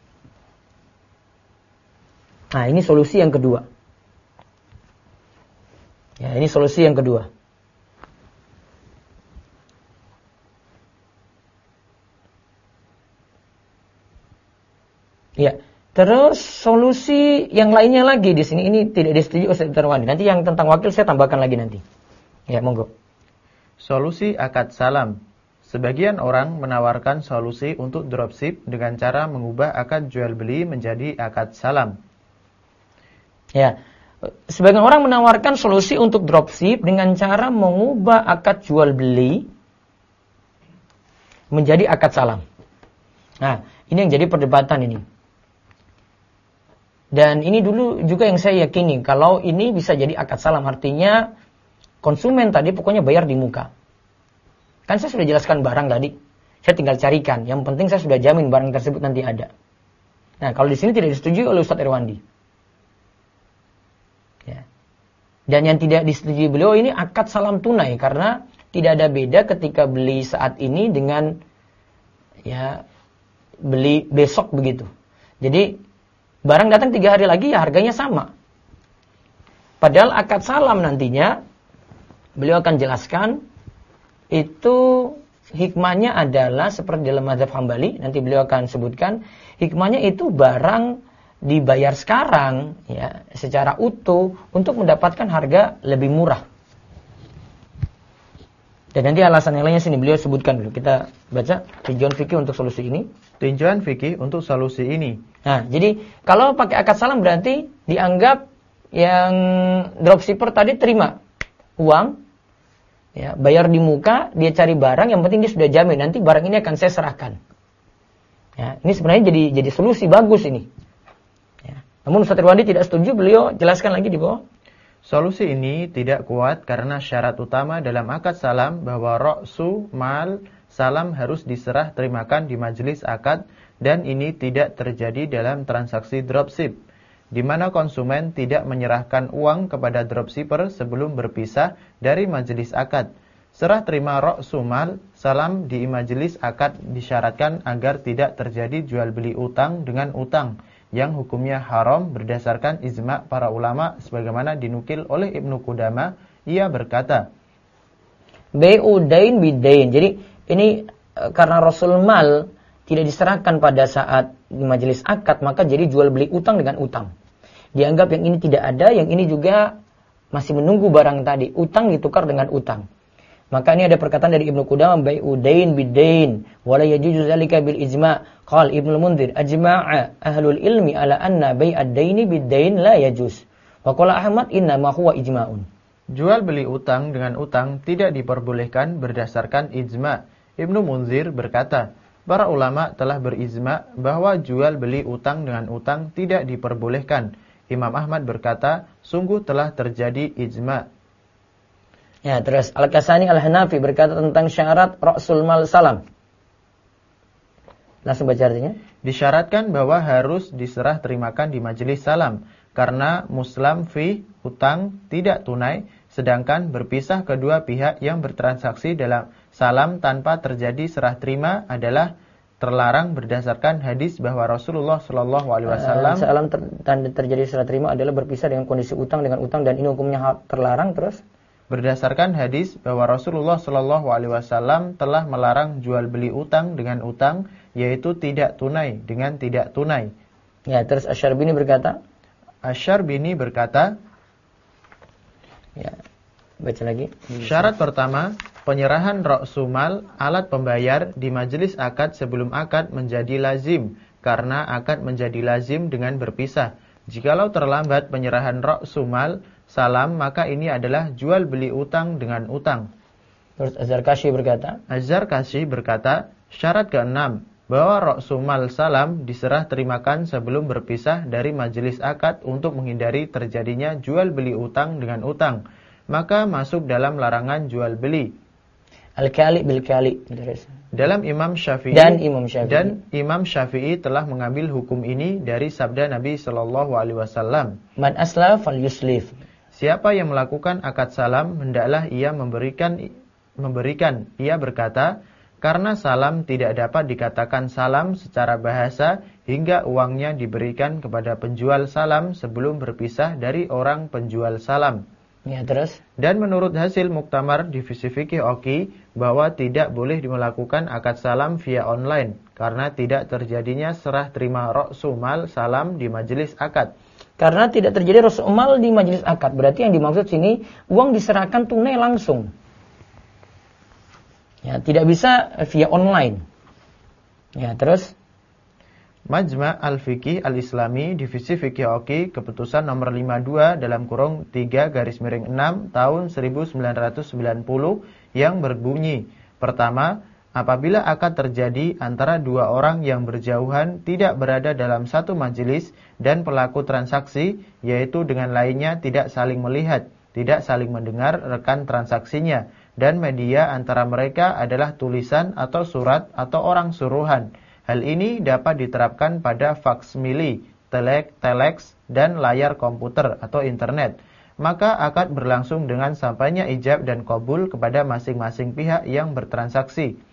Nah, ini solusi yang kedua. Ya, ini solusi yang kedua. Ya. Terus solusi yang lainnya lagi di sini ini tidak disetujui oleh Ustaz Irwandi. Nanti yang tentang wakil saya tambahkan lagi nanti. Ya, monggo. Solusi akad salam. Sebagian orang menawarkan solusi untuk dropship dengan cara mengubah akad jual beli menjadi akad salam. Ya. Sebagian orang menawarkan solusi untuk dropship dengan cara mengubah akad jual beli menjadi akad salam. Nah, ini yang jadi perdebatan ini. Dan ini dulu juga yang saya yakini, kalau ini bisa jadi akad salam, artinya konsumen tadi pokoknya bayar di muka. Kan saya sudah jelaskan barang tadi, saya tinggal carikan. Yang penting saya sudah jamin barang tersebut nanti ada. Nah, kalau di sini tidak disetujui oleh Ustaz Irwandi. Ya. Dan yang tidak disetujui beliau ini akad salam tunai, karena tidak ada beda ketika beli saat ini dengan, ya, beli besok begitu. Jadi barang datang 3 hari lagi ya harganya sama. Padahal akad salam nantinya beliau akan jelaskan itu hikmahnya adalah seperti dalam mazhab Hambali, nanti beliau akan sebutkan hikmahnya itu barang dibayar sekarang ya secara utuh untuk mendapatkan harga lebih murah. Dan nanti alasan yang lainnya sini beliau sebutkan dulu. Kita baca tinjauan fikih untuk solusi ini. Tinjauan fikih untuk solusi ini. Nah, jadi kalau pakai akad salam berarti dianggap yang dropshipper tadi terima uang, ya, bayar di muka, dia cari barang, yang penting dia sudah jamin nanti barang ini akan saya serahkan. Ya, ini sebenarnya jadi solusi bagus ini. Ya. Namun Ustaz Irwandi tidak setuju, beliau jelaskan lagi di bawah. Solusi ini tidak kuat karena syarat utama dalam akad salam bahwa ra'su mal salam harus diserah terimakan di majelis akad, dan ini tidak terjadi dalam transaksi dropship, di mana konsumen tidak menyerahkan uang kepada dropshipper sebelum berpisah dari majelis akad. Serah terima ra'su mal salam di majelis akad disyaratkan agar tidak terjadi jual beli utang dengan utang yang hukumnya haram berdasarkan ijma' para ulama sebagaimana dinukil oleh Ibnu Qudamah. Ia berkata, bai'u dain bidain. Jadi ini karena Rasul mal tidak diserahkan pada saat di majelis akad, maka jadi jual beli utang dengan utang. Dianggap yang ini tidak ada, yang ini juga masih menunggu barang tadi. Utang ditukar dengan utang. Maka ini ada perkataan dari Ibnu Qudamah, bai'u dain bidain wala yajuzu zalika bil ijma'. Qala Ibnu Munzir ajma'a ahlul ilmi ala anna bai'ad daini bidain la yajuz. Wa qala Ahmad inna ma huwa ijma'un. Jual beli utang dengan utang tidak diperbolehkan berdasarkan ijma'. Ibnu Munzir berkata, para ulama telah berijma' bahwa jual beli utang dengan utang tidak diperbolehkan. Imam Ahmad berkata, sungguh telah terjadi ijma'. Ya, terus Al-Kasani Al-Hanafi berkata tentang syarat ra'sul mal salam. Langsung baca artinya. Disyaratkan bahwa harus diserah terimakan di majelis salam karena muslam fi utang tidak tunai, sedangkan berpisah kedua pihak yang bertransaksi dalam salam tanpa terjadi serah terima adalah terlarang berdasarkan hadis bahwa Rasulullah Shallallahu Alaihi Wasallam salam terjadi serah terima adalah berpisah dengan kondisi utang dengan utang, dan ini hukumnya terlarang. Terus berdasarkan hadis bahwa Rasulullah Shallallahu Alaihi Wasallam telah melarang jual beli utang dengan utang, yaitu tidak tunai dengan tidak tunai. Ya, terus Asy-Syarbini berkata. Asy-Syarbini berkata. Ya, baca lagi. Syarat pertama, penyerahan ra'su mal alat pembayar di majelis akad sebelum akad menjadi lazim, karena akad menjadi lazim dengan berpisah. Jikalau terlambat penyerahan ra'su mal salam, maka ini adalah jual beli utang dengan utang. Terus Az-Zarkashi berkata. Az-Zarkashi berkata, syarat keenam, bahwa ra'su mal salam diserah terimakan sebelum berpisah dari majelis akad untuk menghindari terjadinya jual beli utang dengan utang, maka masuk dalam larangan jual beli. Al-Kali bil-Kali. Dalam Imam Syafi'i dan Imam Syafi'i telah mengambil hukum ini dari sabda Nabi Shallallahu Alaihi Wasallam. Man aslaf fal yuslif. Siapa yang melakukan akad salam hendaklah ia memberikan. Ia berkata, karena salam tidak dapat dikatakan salam secara bahasa hingga uangnya diberikan kepada penjual salam sebelum berpisah dari orang penjual salam. Ya, terus. Dan menurut hasil muktamar divisi fikih Oki bahwa tidak boleh melakukan akad salam via online karena tidak terjadinya serah terima ra'su mal salam di majelis akad. Karena tidak terjadi ra'su mal di majelis akad, berarti yang dimaksud sini uang diserahkan tunai langsung. Ya, tidak bisa via online. Ya, terus. Majma' Al-Fiqih Al-Islami Divisi Fikih Oki keputusan nomor 52 /3/6 tahun 1990 yang berbunyi, pertama, apabila akad terjadi antara dua orang yang berjauhan tidak berada dalam satu majelis dan pelaku transaksi, yaitu dengan lainnya tidak saling melihat, tidak saling mendengar rekan transaksinya, dan media antara mereka adalah tulisan atau surat atau orang suruhan. Hal ini dapat diterapkan pada faksmili, telex, dan layar komputer atau internet. Maka akad berlangsung dengan sampainya ijab dan qabul kepada masing-masing pihak yang bertransaksi.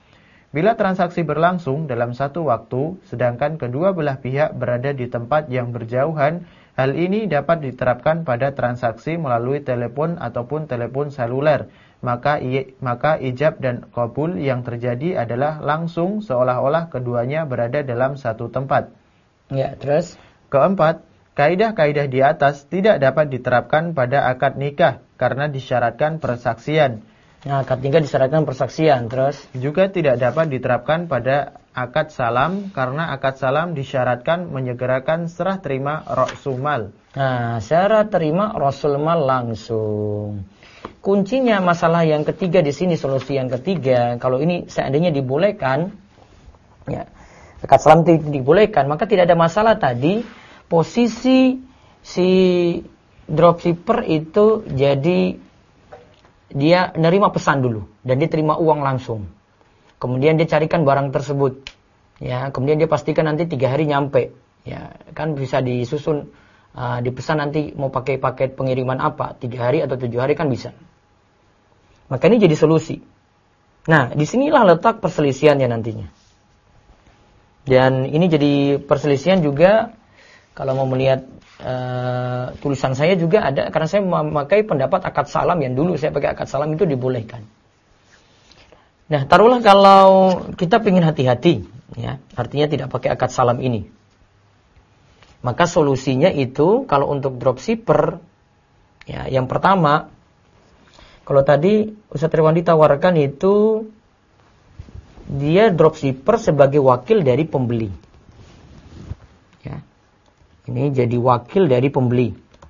Bila transaksi berlangsung dalam satu waktu, sedangkan kedua belah pihak berada di tempat yang berjauhan, hal ini dapat diterapkan pada transaksi melalui telepon ataupun telepon seluler. Maka ijab dan qabul yang terjadi adalah langsung seolah-olah keduanya berada dalam satu tempat. Ya, terus? Keempat, kaidah-kaidah di atas tidak dapat diterapkan pada akad nikah karena disyaratkan persaksian. Nah, akad nikah disyaratkan persaksian, terus? Juga tidak dapat diterapkan pada akad salam karena akad salam disyaratkan menyegerakan serah terima ra'sumal. Nah, serah terima ra'sumal langsung. Kuncinya masalah yang ketiga di sini, solusi yang ketiga, kalau ini seandainya dibolehkan, ya, akad salam dibolehkan, maka tidak ada masalah tadi posisi si dropshipper itu jadi dia nerima pesan dulu dan dia terima uang langsung. Kemudian dia carikan barang tersebut. Ya, kemudian dia pastikan nanti 3 hari nyampe. Ya, kan bisa disusun dipesan nanti mau pakai paket pengiriman apa, 3 hari atau 7 hari kan bisa. Maka ini jadi solusi. Nah, disinilah letak perselisihannya nantinya. Dan ini jadi perselisihan juga kalau mau melihat tulisan saya juga ada, karena saya memakai pendapat akad salam yang dulu saya pakai akad salam itu dibolehkan. Nah, taruhlah kalau kita ingin hati-hati, ya, artinya tidak pakai akad salam ini. Maka solusinya itu kalau untuk dropshipper, ya, yang pertama, kalau tadi Ustaz Rewandi tawarkan itu dia dropshipper sebagai wakil dari pembeli. Ya. Ini jadi wakil dari pembeli.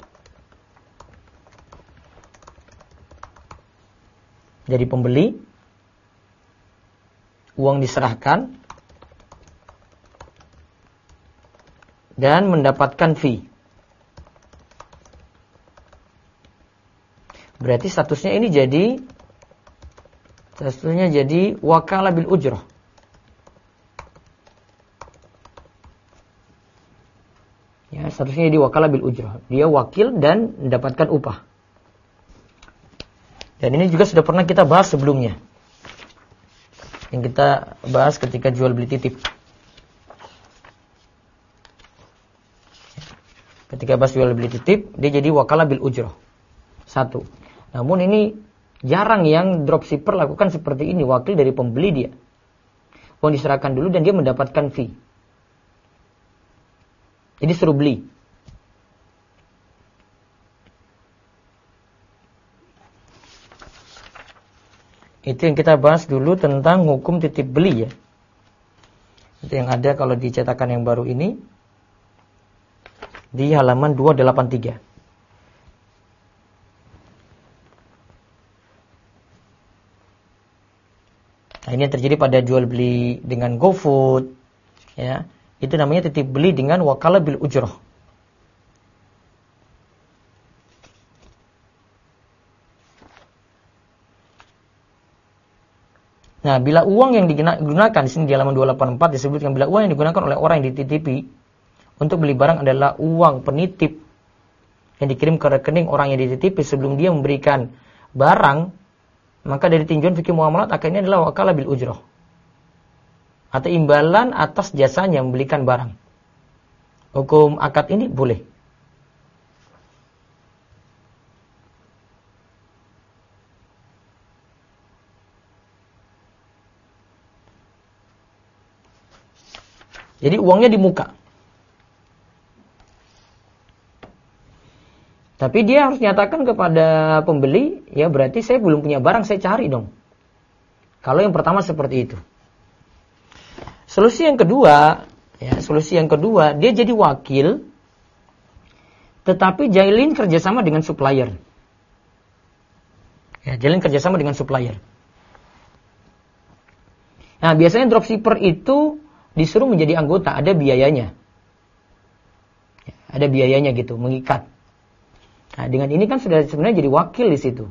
Jadi pembeli, uang diserahkan dan mendapatkan fee. Berarti statusnya ini jadi wakalah bil ujrah. Ya, statusnya jadi wakalah bil ujrah. Dia wakil dan mendapatkan upah. Dan ini juga sudah pernah kita bahas sebelumnya. Yang kita bahas ketika jual beli titip. Ketika bahas jual beli titip, dia jadi wakalah bil ujrah. 1. Namun ini jarang yang dropshipper lakukan seperti ini, wakil dari pembeli dia. Uang diserahkan dulu dan dia mendapatkan fee. Jadi suruh beli. Itu yang kita bahas dulu tentang hukum titip beli, ya. Itu yang ada kalau di cetakan yang baru ini di halaman 283. Nah, ini yang terjadi pada jual beli dengan GoFood, ya. Itu namanya titip beli dengan wakalah bil ujrah. Nah, bila uang yang digunakan di sini di halaman 284 disebutkan bila uang yang digunakan oleh orang yang dititipi untuk beli barang adalah uang penitip yang dikirim ke rekening orang yang dititipi sebelum dia memberikan barang, maka dari tinjauan fikih muamalat akhirnya adalah wakalah bil ujrah. Atau imbalan atas jasanya membelikan barang. Hukum akad ini boleh. Jadi uangnya di muka. Tapi dia harus nyatakan kepada pembeli, ya berarti saya belum punya barang, saya cari dong. Kalau yang pertama seperti itu. Solusi yang kedua, dia jadi wakil, tetapi jalin kerjasama dengan supplier. Ya, jalin kerjasama dengan supplier. Nah, biasanya dropshipper itu disuruh menjadi anggota, ada biayanya. Ya, ada biayanya gitu, mengikat. Nah, dengan ini kan sudah sebenarnya jadi wakil di situ.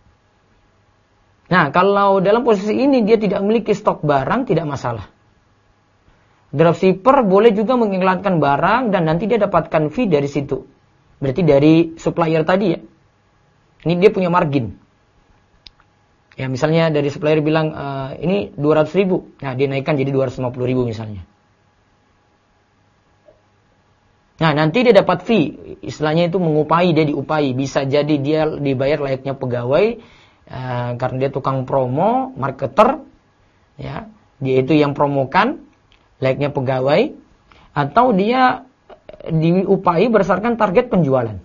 Nah, kalau dalam posisi ini dia tidak memiliki stok barang, tidak masalah. Dropshipper boleh juga mengiklankan barang dan nanti dia dapatkan fee dari situ. Berarti dari supplier tadi, ya. Ini dia punya margin. Ya misalnya dari supplier bilang ini 200.000, nah dia naikkan jadi 250.000 misalnya. Nah nanti dia dapat fee, istilahnya itu mengupahi, dia diupahi. Bisa jadi dia dibayar layaknya pegawai, karena dia tukang promo, marketer, ya dia itu yang promokan, layaknya pegawai, atau dia diupahi berdasarkan target penjualan.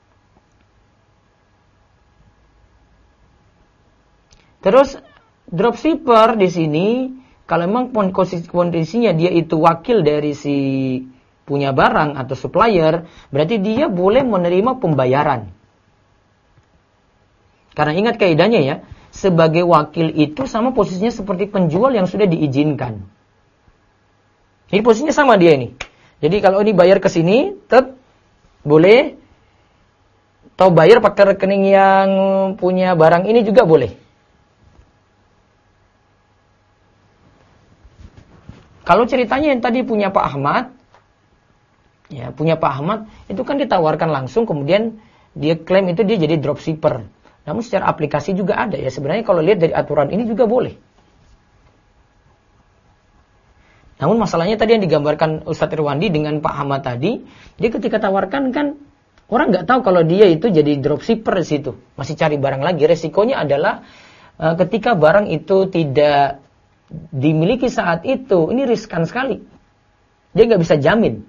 Terus dropshipper di sini kalau memang kondisinya dia itu wakil dari si punya barang atau supplier, berarti dia boleh menerima pembayaran. Karena ingat kaidahnya ya, sebagai wakil itu sama posisinya seperti penjual yang sudah diizinkan. Jadi posisinya sama dia ini. Jadi kalau ini bayar ke sini, tetap boleh. Atau bayar pakai rekening yang punya barang ini juga boleh. Kalau ceritanya yang tadi punya Pak Ahmad, ya punya Pak Ahmad, itu kan ditawarkan langsung, kemudian dia klaim itu dia jadi dropshipper. Namun secara aplikasi juga ada ya. Sebenarnya kalau lihat dari aturan ini juga boleh. Namun masalahnya tadi yang digambarkan Ustadz Irwandi dengan Pak Ahmad tadi, dia ketika tawarkan kan orang nggak tahu kalau dia itu jadi dropshipper di situ, masih cari barang lagi. Resikonya adalah ketika barang itu tidak dimiliki saat itu, ini riskan sekali. Dia nggak bisa jamin.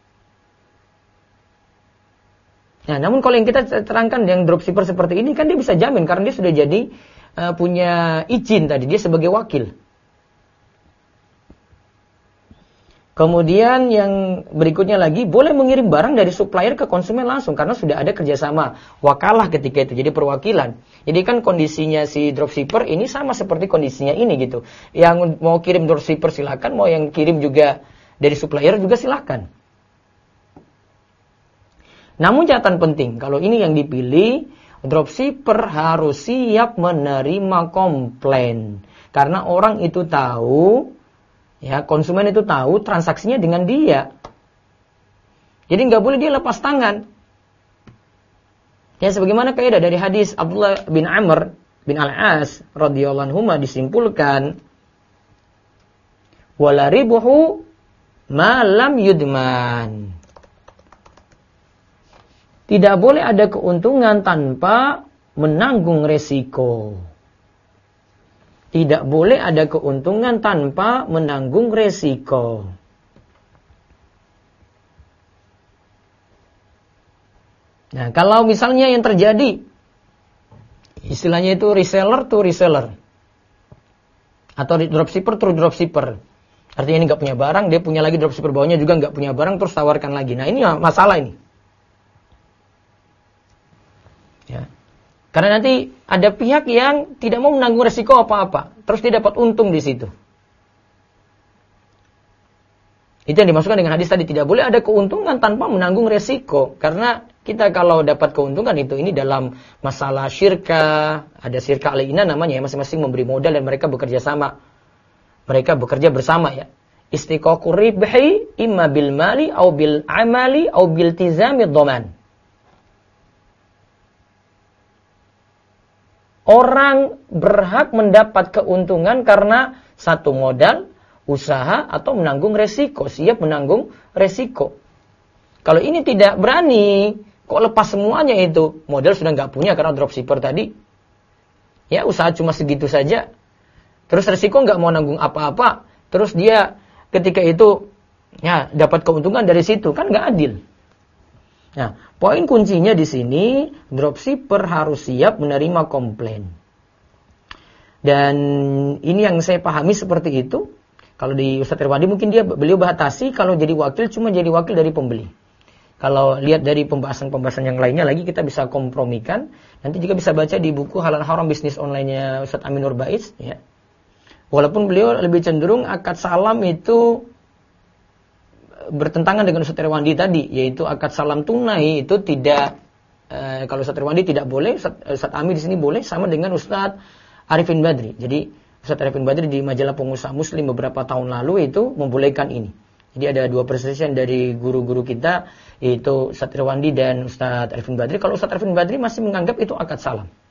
Nah, namun kalau yang kita terangkan yang dropshipper seperti ini kan dia bisa jamin karena dia sudah jadi punya izin tadi, dia sebagai wakil. Kemudian yang berikutnya lagi, boleh mengirim barang dari supplier ke konsumen langsung karena sudah ada kerjasama wakalah ketika itu, jadi perwakilan. Jadi kan kondisinya si dropshipper ini sama seperti kondisinya ini gitu. Yang mau kirim dropshipper silakan, mau yang kirim juga dari supplier juga silakan. Namun catatan penting, kalau ini yang dipilih, dropshipper harus siap menerima komplain. Karena orang itu tahu, ya konsumen itu tahu transaksinya dengan dia. Jadi nggak boleh dia lepas tangan. Ya sebagaimana kaidah dari hadis Abdullah bin Amr bin Al-As radhiyallahu anhu disimpulkan, wala ribuhu ma lam yudman. Tidak boleh ada keuntungan tanpa menanggung resiko. Tidak boleh ada keuntungan tanpa menanggung resiko. Nah, kalau misalnya yang terjadi, istilahnya itu reseller to reseller. Atau dropshipper to dropshipper. Artinya ini nggak punya barang, dia punya lagi dropshipper bawahnya juga nggak punya barang, terus tawarkan lagi. Nah, ini masalah ini. Ya. Karena nanti ada pihak yang tidak mau menanggung resiko apa-apa, terus dia dapat untung di situ. Itu yang dimaksudkan dengan hadis tadi, tidak boleh ada keuntungan tanpa menanggung resiko. Karena kita kalau dapat keuntungan itu, ini dalam masalah syirka, ada syirka alaina namanya ya, masing-masing memberi modal dan mereka bekerja sama. Mereka bekerja bersama ya. Istiqaqur ribhi imma bil mali au bil amali au bil tizami dhaman. Orang berhak mendapat keuntungan karena satu modal, usaha, atau menanggung resiko. Siap menanggung resiko. Kalau ini tidak berani, kok lepas semuanya itu. Modal sudah nggak punya karena dropshipper tadi. Ya usaha cuma segitu saja. Terus resiko nggak mau nanggung apa-apa. Terus dia ketika itu ya dapat keuntungan dari situ. Kan nggak adil. Nah, poin kuncinya di sini, dropshipper harus siap menerima komplain. Dan ini yang saya pahami seperti itu. Kalau di Ustadz Irwandi mungkin beliau batasi kalau jadi wakil cuma jadi wakil dari pembeli. Kalau lihat dari pembahasan-pembahasan yang lainnya lagi kita bisa kompromikan. Nanti juga bisa baca di buku Halal Haram Bisnis Online-nya Ustadz Amin Nur Baiz. Ya. Walaupun beliau lebih cenderung akad salam itu bertentangan dengan Ustadz Irwandi tadi, yaitu akad salam tunai itu tidak, kalau Ustadz Irwandi tidak boleh, Ustadz Ami di sini boleh, sama dengan Ustadz Arifin Badri. Jadi Ustadz Arifin Badri di majalah Pengusaha Muslim beberapa tahun lalu itu membolehkan ini. Jadi ada dua perselisihan dari guru-guru kita, yaitu Ustadz Irwandi dan Ustadz Arifin Badri. Kalau Ustadz Arifin Badri masih menganggap itu akad salam.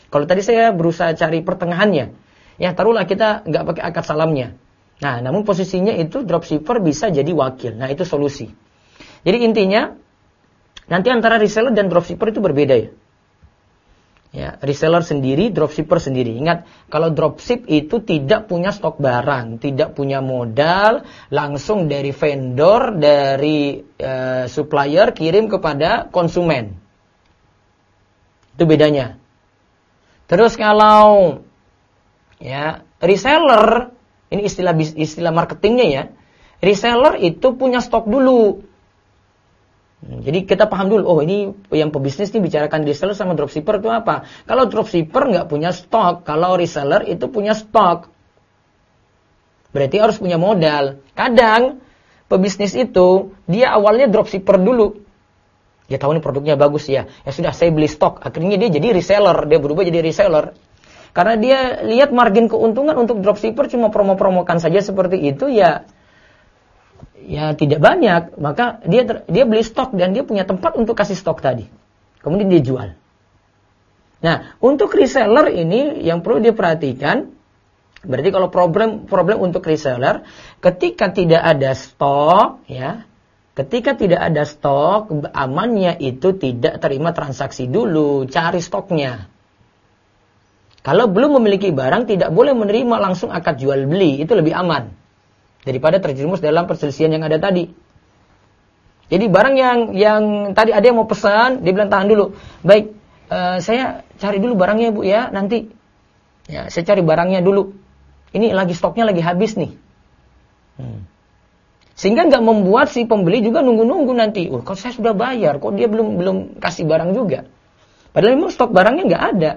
Kalau tadi saya berusaha cari pertengahannya, ya taruhlah kita nggak pakai akad salamnya. Nah, namun posisinya itu dropshipper bisa jadi wakil. Nah, itu solusi. Jadi intinya, nanti antara reseller dan dropshipper itu berbeda ya. Ya, reseller sendiri, dropshipper sendiri. Ingat, kalau dropship itu tidak punya stok barang, tidak punya modal, langsung dari vendor, dari supplier kirim kepada konsumen. Itu bedanya. Terus kalau ya reseller, ini istilah marketingnya ya, reseller itu punya stok dulu. Jadi kita paham dulu, oh ini yang pebisnis nih bicarakan reseller sama dropshipper itu apa? Kalau dropshipper nggak punya stok, kalau reseller itu punya stok. Berarti harus punya modal. Kadang pebisnis itu dia awalnya dropshipper dulu. Dia tahu nih produknya bagus ya. Ya sudah saya beli stok. Akhirnya dia jadi reseller, dia berubah jadi reseller. Karena dia lihat margin keuntungan untuk dropshipper cuma promo-promokan saja seperti itu ya tidak banyak. Maka dia beli stok dan dia punya tempat untuk kasih stok tadi. Kemudian dia jual. Nah, untuk reseller ini yang perlu diperhatikan, berarti kalau problem untuk reseller, ketika tidak ada stok ya, ketika tidak ada stok, amannya itu tidak terima transaksi dulu, cari stoknya. Kalau belum memiliki barang, tidak boleh menerima langsung akad jual beli, itu lebih aman daripada terjerumus dalam perselisihan yang ada tadi. Jadi barang yang tadi ada yang mau pesan, dia bilang tahan dulu. Baik, saya cari dulu barangnya Bu ya, nanti. Ya, saya cari barangnya dulu. Ini lagi stoknya lagi habis nih. Sehingga nggak membuat si pembeli juga nunggu-nunggu nanti. Oh, kalau saya sudah bayar, kok dia belum kasih barang juga. Padahal memang stok barangnya nggak ada.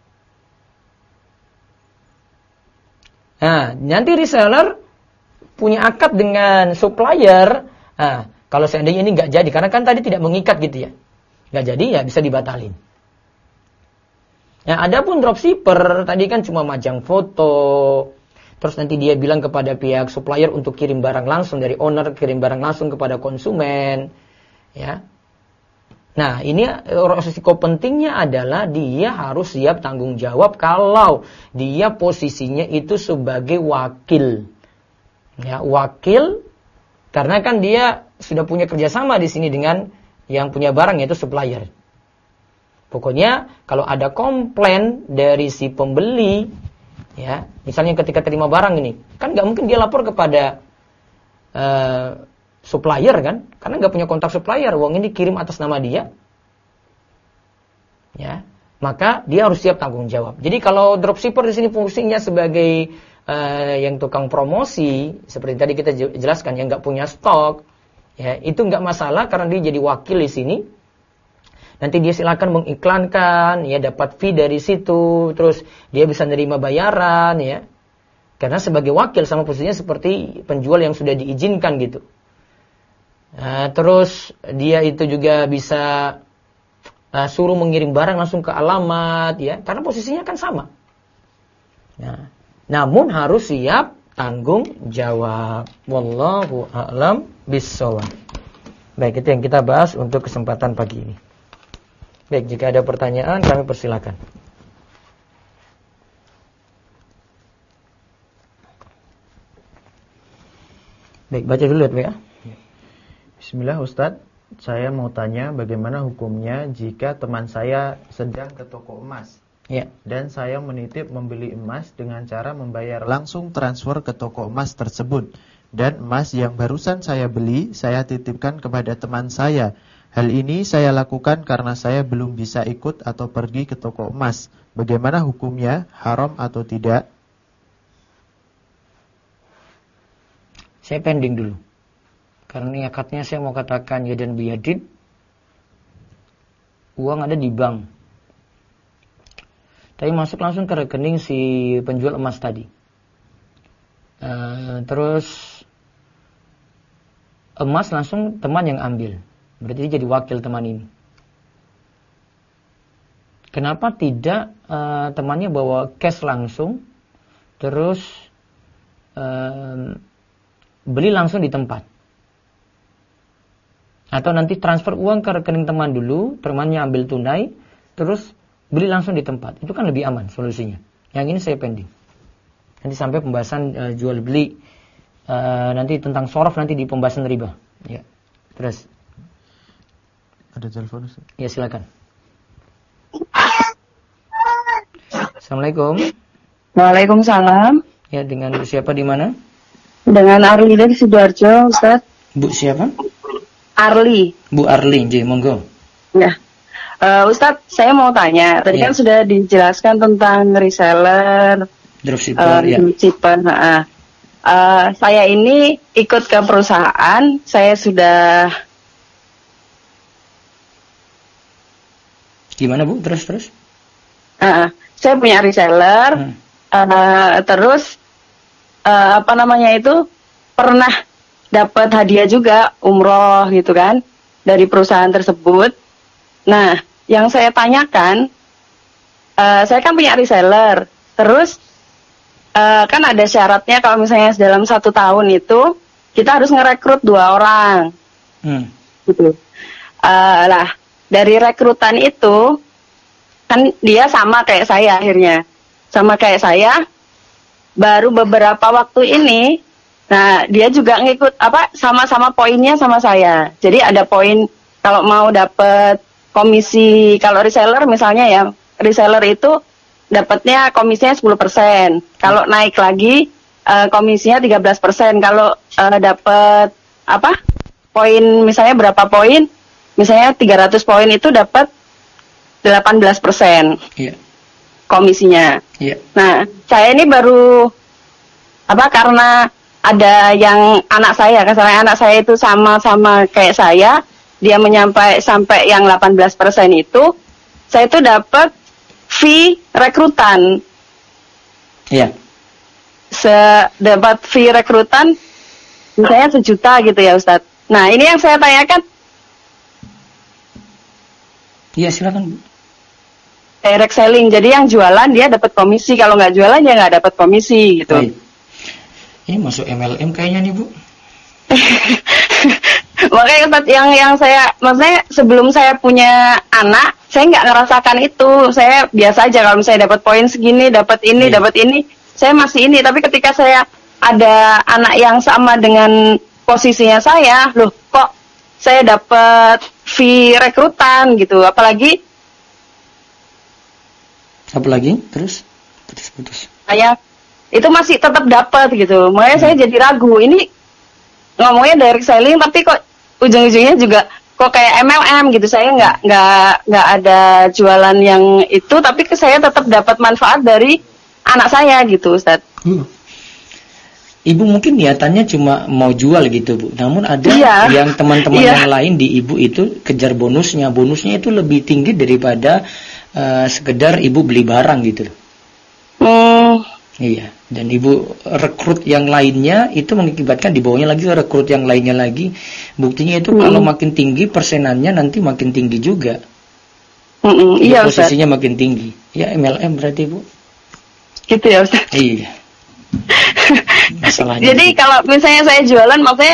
Nah, nanti reseller punya akad dengan supplier. Nah, kalau seandainya ini nggak jadi, karena kan tadi tidak mengikat gitu ya. Nggak jadi ya bisa dibatalin. Nah, adapun dropshipper tadi kan cuma majang foto. Terus nanti dia bilang kepada pihak supplier untuk kirim barang langsung dari owner, kirim barang langsung kepada konsumen. Ya. Nah, ini resiko pentingnya adalah dia harus siap tanggung jawab kalau dia posisinya itu sebagai wakil. Ya, wakil karena kan dia sudah punya kerjasama di sini dengan yang punya barang yaitu supplier. Pokoknya kalau ada komplain dari si pembeli, ya, misalnya ketika terima barang ini, kan nggak mungkin dia lapor kepada supplier kan, karena nggak punya kontak supplier, uang ini kirim atas nama dia, ya, maka dia harus siap tanggung jawab. Jadi kalau dropshipper di sini fungsinya sebagai yang tukang promosi, seperti tadi kita jelaskan, yang nggak punya stok, ya, itu nggak masalah karena dia jadi wakil di sini. Nanti dia silakan mengiklankan, ya dapat fee dari situ, terus dia bisa nerima bayaran, ya. Karena sebagai wakil sama posisinya seperti penjual yang sudah diizinkan gitu. Nah, terus dia itu juga bisa suruh mengirim barang langsung ke alamat, ya, karena posisinya kan sama. Nah, namun harus siap tanggung jawab. Wallahu a'lam bissawab. Baik, itu yang kita bahas untuk kesempatan pagi ini. Baik, jika ada pertanyaan kami persilakan. Baik, baca dulu ya. Bismillah Ustadz, saya mau tanya bagaimana hukumnya jika teman saya sedang ke toko emas, ya, dan saya menitip membeli emas dengan cara membayar langsung transfer ke toko emas tersebut, dan emas yang barusan saya beli saya titipkan kepada teman saya. Hal ini saya lakukan karena saya belum bisa ikut atau pergi ke toko emas. Bagaimana hukumnya? Haram atau tidak? Saya pending dulu. Karena akadnya saya mau katakan yadan biyadin. Uang ada di bank. Tapi masuk langsung ke rekening si penjual emas tadi. Terus emas langsung teman yang ambil. Berarti dia jadi wakil teman ini. Kenapa tidak temannya bawa cash langsung, terus beli langsung di tempat? Atau nanti transfer uang ke rekening teman dulu, temannya ambil tunai, terus beli langsung di tempat. Itu kan lebih aman solusinya. Yang ini saya pending. Nanti sampai pembahasan jual beli, nanti tentang sorof nanti di pembahasan riba. Ya. Terus. Ada telepon Ustaz? Ya, silakan. Assalamualaikum. Waalaikumsalam. Ya, dengan siapa di mana? Dengan Arli dari Sidoarjo, Ustaz. Bu siapa? Arli. Bu Arli, monggo. Ya. Ustaz, saya mau tanya. Tadi kan sudah dijelaskan tentang reseller, dropshipper, dropshipper. Saya ini ikut ke perusahaan. Saya sudah. Gimana Bu? Terus? Saya punya reseller. Terus pernah dapat hadiah juga umroh gitu kan dari perusahaan tersebut. Nah, yang saya tanyakan, saya kan punya reseller. Terus kan ada syaratnya kalau misalnya dalam 1 tahun itu kita harus ngerekrut 2 orang. Gitu. Lah dari rekrutan itu kan dia sama kayak saya akhirnya. Sama kayak saya, baru beberapa waktu ini, nah dia juga ngikut sama-sama poinnya sama saya. Jadi ada poin kalau mau dapat komisi, kalau reseller misalnya ya, reseller itu dapatnya komisinya 10%. Kalau naik lagi komisinya 13%. Kalau dapat poin misalnya berapa poin, misalnya 300 poin itu dapat 18%. Komisinya. Nah, saya ini baru karena ada yang anak saya itu sama-sama kayak saya, dia sampai yang 18% itu, saya itu dapat fee rekrutan. Dapat fee rekrutan misalnya 1 juta gitu ya Ustadz. Nah, ini yang saya tanyakan. Iya, silakan Bu. Direct selling, jadi yang jualan dia dapat komisi, kalau nggak jualan dia nggak dapat komisi gitu. Ini masuk MLM kayaknya nih Bu. Makanya Ustaz, yang saya maksudnya sebelum saya punya anak, saya nggak ngerasakan itu. Saya biasa aja kalau misalnya dapat poin segini, dapat ini, saya masih ini. Tapi ketika saya ada anak yang sama dengan posisinya saya, loh kok saya dapat fee rekrutan gitu, apalagi terus putus. Saya itu masih tetap dapat gitu. Makanya saya jadi ragu. Ini ngomongnya direct selling tapi kok ujung-ujungnya juga kok kayak MLM gitu. Saya nggak ada jualan yang itu, tapi saya tetap dapat manfaat dari anak saya gitu, Ustaz. Ibu mungkin niatannya cuma mau jual gitu Bu. Namun ada yang teman-teman yang lain di ibu itu kejar bonusnya. Bonusnya itu lebih tinggi daripada sekedar ibu beli barang gitu. Iya. Dan ibu rekrut yang lainnya itu mengakibatkan di bawahnya lagi rekrut yang lainnya lagi. Buktinya itu kalau makin tinggi persenannya nanti makin tinggi juga. Iya, posisinya Ustaz. Makin tinggi. Ya MLM berarti Bu. Gitu ya Ustaz. Iya. Masalahnya. Jadi kalau misalnya saya jualan, maksudnya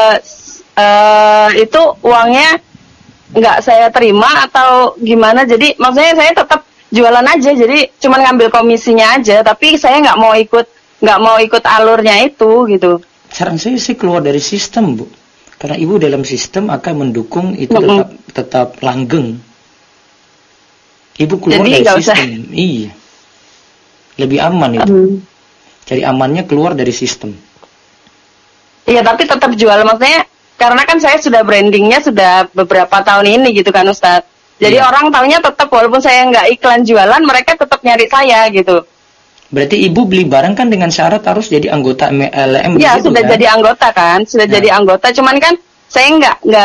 itu uangnya nggak saya terima atau gimana? Jadi maksudnya saya tetap jualan aja, jadi cuma ngambil komisinya aja, tapi saya nggak mau ikut alurnya itu gitu. Saran saya sih keluar dari sistem Bu, karena ibu dalam sistem akan mendukung itu tetap langgeng. Ibu keluar jadi dari sistem, iya, lebih aman itu. Cari amannya keluar dari sistem. Iya, tapi tetap jual, maksudnya karena kan saya sudah brandingnya sudah beberapa tahun ini gitu kan Ustadz. Jadi orang taunya tetap walaupun saya nggak iklan jualan, mereka tetap nyari saya gitu. Berarti ibu beli barang kan dengan syarat harus jadi anggota MLM. Iya, sudah kan? Jadi anggota kan, jadi anggota. Cuman kan saya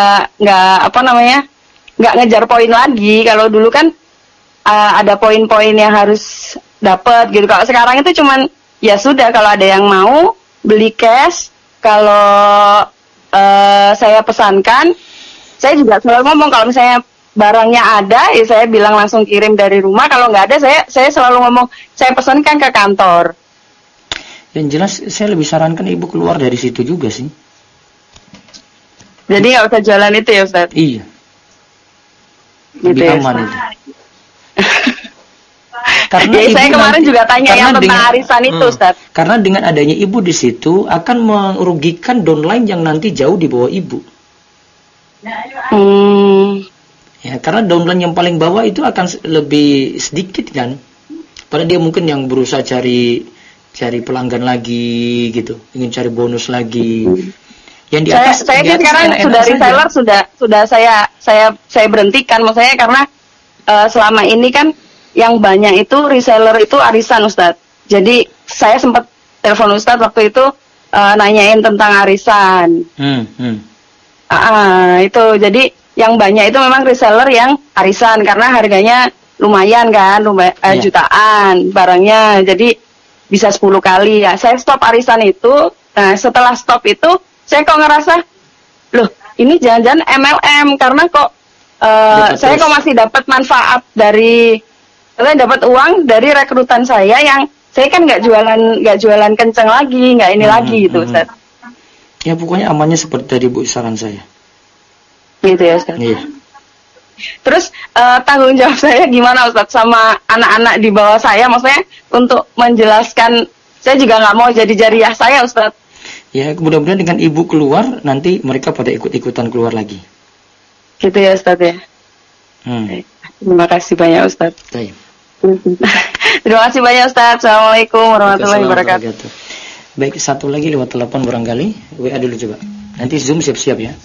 nggak ngejar poin lagi. Kalau dulu kan ada poin-poin yang harus dapat gitu. Kalau sekarang itu cuman ya sudah, kalau ada yang mau beli cash, kalau saya pesankan, saya juga selalu ngomong kalau misalnya barangnya ada, ya saya bilang langsung kirim dari rumah. Kalau nggak ada, saya selalu ngomong saya pesankan ke kantor. Yang jelas saya lebih sarankan ibu keluar dari situ juga sih. Jadi nggak usah jualan itu ya Ustaz? Iya. Lebih gitu aman ya, itu. Karena ya, saya kemarin nanti, juga tanya yang tentang arisan itu, Ustaz. Karena dengan adanya ibu di situ akan merugikan downline yang nanti jauh di bawah ibu. Ya, karena downline yang paling bawah itu akan lebih sedikit kan. Padahal dia mungkin yang berusaha cari pelanggan lagi gitu, ingin cari bonus lagi. Yang di atas, saya di atas sekarang sudah reseller sudah saya berhentikan, maksudnya karena selama ini kan yang banyak itu reseller itu arisan, Ustadz. Jadi saya sempat telepon Ustadz waktu itu nanyain tentang arisan. Itu jadi yang banyak itu memang reseller yang arisan karena harganya lumayan kan, jutaan barangnya, jadi bisa 10 kali ya. Saya stop arisan itu. Nah setelah stop itu saya kok ngerasa, loh ini jangan-jangan MLM karena kok saya kok masih dapat manfaat dari, saya dapat uang dari rekrutan saya yang saya kan nggak jualan kenceng lagi, nggak ini lagi gitu, Ustaz. Ya pokoknya amannya seperti tadi Bu saran saya. Gitu ya, Ustaz. Iya. Terus tanggung jawab saya gimana, Ustaz, sama anak-anak di bawah saya, maksudnya untuk menjelaskan, saya juga nggak mau jadi jariah saya, Ustaz. Ya mudah-mudahan dengan ibu keluar nanti mereka pada ikut-ikutan keluar lagi. Gitu ya, Ustaz ya. Terima kasih banyak, Ustaz. Terima kasih banyak, Ustaz. Assalamualaikum warahmatullahi wabarakatuh. Baik, satu lagi lewat telepon barangkali. WA dulu coba. Nanti Zoom siap-siap ya.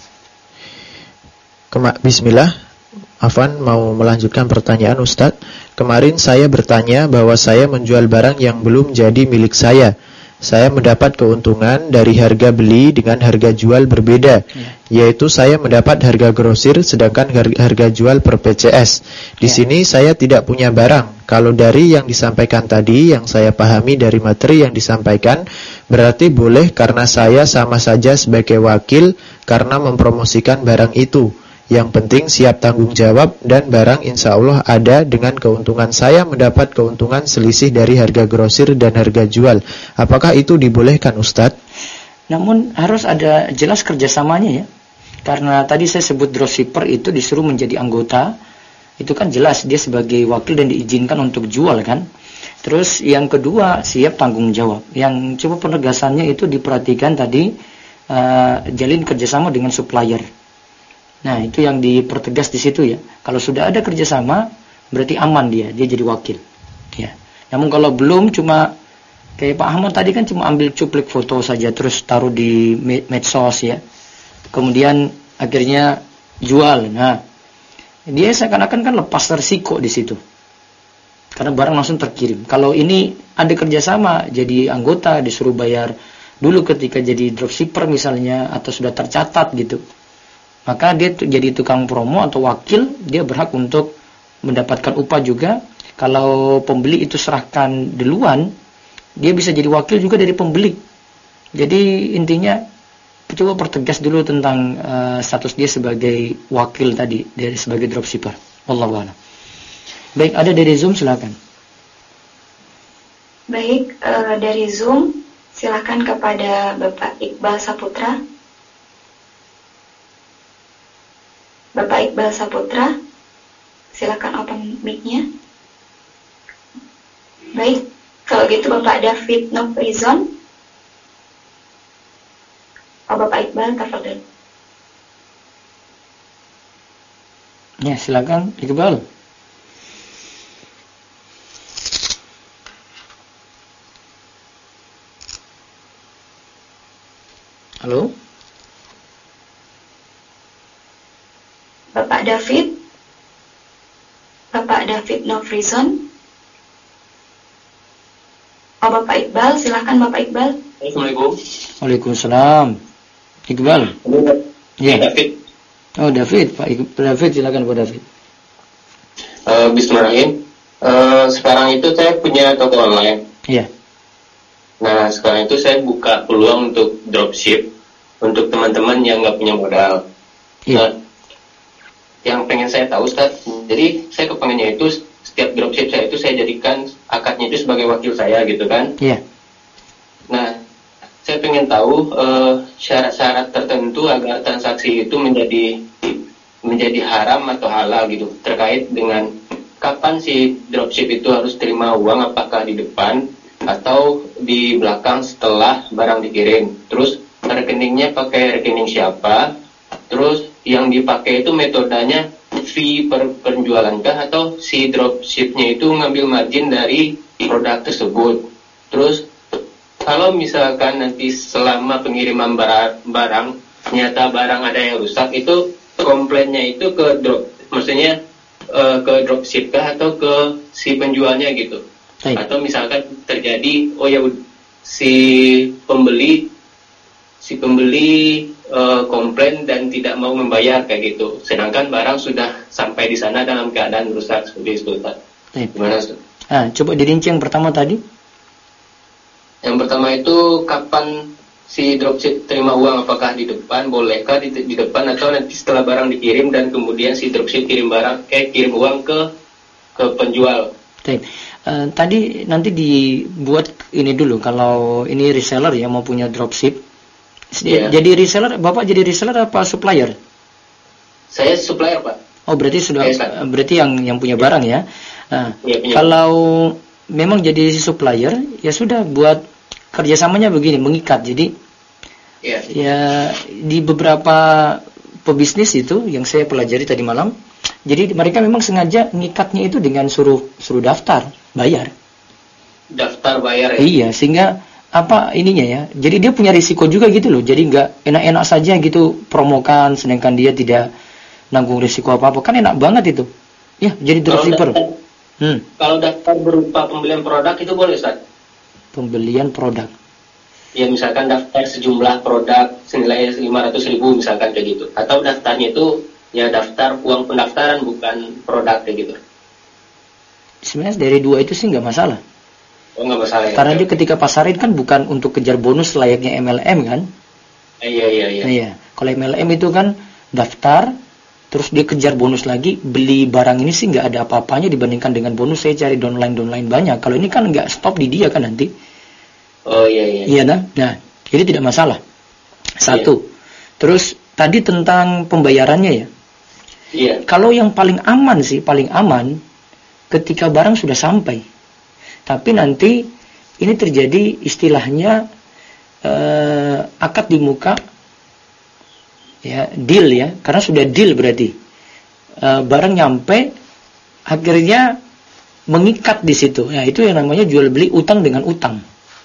Bismillah. Afan mau melanjutkan pertanyaan Ustadz. Kemarin saya bertanya bahwa saya menjual barang yang belum jadi milik saya. Saya mendapat keuntungan dari harga beli dengan harga jual berbeda, yaitu saya mendapat harga grosir sedangkan harga jual per PCS. Di sini saya tidak punya barang. Kalau dari yang disampaikan tadi, yang saya pahami dari materi yang disampaikan, berarti boleh karena saya sama saja sebagai wakil karena mempromosikan barang itu. Yang penting siap tanggung jawab dan barang insya Allah ada dengan keuntungan saya mendapat keuntungan selisih dari harga grosir dan harga jual. Apakah itu dibolehkan, Ustadz? Namun harus ada jelas kerjasamanya ya. Karena tadi saya sebut dropshipper itu disuruh menjadi anggota. Itu kan jelas dia sebagai wakil dan diizinkan untuk jual kan. Terus yang kedua siap tanggung jawab. Yang coba penegasannya itu diperhatikan tadi jalin kerjasama dengan supplier. Nah itu yang dipertegas di situ ya. Kalau sudah ada kerjasama berarti aman dia jadi wakil. Ya. Namun kalau belum cuma kayak Pak Ahmad tadi kan cuma ambil cuplik foto saja terus taruh di medsos ya. Kemudian akhirnya jual. Nah dia seakan-akan kan lepas resiko di situ. Karena barang langsung terkirim. Kalau ini ada kerjasama jadi anggota disuruh bayar dulu ketika jadi dropshipper misalnya atau sudah tercatat gitu. Maka dia jadi tukang promo atau wakil, dia berhak untuk mendapatkan upah juga. Kalau pembeli itu serahkan duluan, dia bisa jadi wakil juga dari pembeli. Jadi intinya coba pertegas dulu tentang status dia sebagai wakil tadi, dari sebagai dropshipper. Wallahu a'lam. Baik, ada dari Zoom silakan. Baik, dari Zoom silakan kepada Bapak Iqbal Saputra. Bapak Iqbal Saputra, silakan open mic-nya. Baik, kalau gitu Bapak David Nofrizon. Bapak Iqbal, tafadhol. Ya, silakan Iqbal. Halo. Bapak David Nofrizon. Bapak Iqbal, silakan Bapak Iqbal. Assalamualaikum. Waalaikumsalam. Iqbal. Ya. David. Oh David, Pak David silakan Pak David. Bismillahirrahmanirrahim. Sekarang itu saya punya toko online. Iya. Nah sekarang itu saya buka peluang untuk dropship untuk teman-teman yang nggak punya modal. Iya. Yang pengen saya tahu Ustaz, jadi saya kepengennya itu setiap dropship saya itu saya jadikan akadnya itu sebagai wakil saya gitu kan. Iya. Nah saya pengen tahu syarat-syarat tertentu agar transaksi itu menjadi haram atau halal gitu terkait dengan kapan si dropship itu harus terima uang, apakah di depan atau di belakang setelah barang dikirim. Terus rekeningnya pakai rekening siapa, terus yang dipakai itu metodenya fee per penjualan kah, atau si dropshipnya itu ngambil margin dari produk tersebut. Terus kalau misalkan nanti selama pengiriman barang ternyata barang ada yang rusak, itu komplainnya itu ke maksudnya ke dropship kah atau ke si penjualnya gitu. Atau misalkan terjadi si pembeli komplain dan tidak mau membayar kayak gitu, sedangkan barang sudah sampai di sana dalam keadaan rusak seperti itu. Gimana? Coba dirinci yang pertama tadi. Yang pertama itu kapan si dropship terima uang, apakah di depan, bolehkah di depan atau nanti setelah barang dikirim dan kemudian si dropship kirim uang ke penjual. Tadi nanti dibuat ini dulu, kalau ini reseller ya mau punya dropship. Jadi reseller, Bapak jadi reseller apa supplier? Saya supplier, Pak. Oh, berarti berarti yang punya barang ya. Kalau memang jadi supplier, ya sudah buat kerjasamanya begini, mengikat. Jadi ya di beberapa pebisnis itu yang saya pelajari tadi malam, jadi mereka memang sengaja ngikatnya itu dengan suruh daftar bayar. Daftar bayar ya? Iya, sehingga apa ininya ya, jadi dia punya risiko juga gitu loh. Jadi nggak enak-enak saja gitu promokan, sedangkan dia tidak nanggung risiko apa-apa. Kan enak banget itu ya, jadi dropshipper. Kalau daftar berupa pembelian produk itu boleh, Ustaz? Pembelian produk. Ya misalkan daftar sejumlah produk senilai 500.000 misalkan kayak gitu. Atau daftarnya itu ya daftar uang pendaftaran bukan produk kayak gitu. Sebenarnya dari dua itu sih nggak masalah. Oh, nggak masalah ya. Karena dia ketika pasarin kan bukan untuk kejar bonus layaknya MLM kan? Iya. Kalau MLM itu kan daftar, terus dia kejar bonus lagi, beli barang ini sih nggak ada apa-apanya dibandingkan dengan bonus saya cari downline banyak. Kalau ini kan nggak stop di dia kan nanti. Oh iya. Iya nah, jadi tidak masalah. Satu. Terus tadi tentang pembayarannya ya. Iya. Kalau yang paling aman ketika barang sudah sampai. Tapi nanti ini terjadi istilahnya akad di muka. Ya, deal ya, karena sudah deal berarti barang nyampe, akhirnya mengikat di situ. Ya, itu yang namanya jual beli utang dengan utang.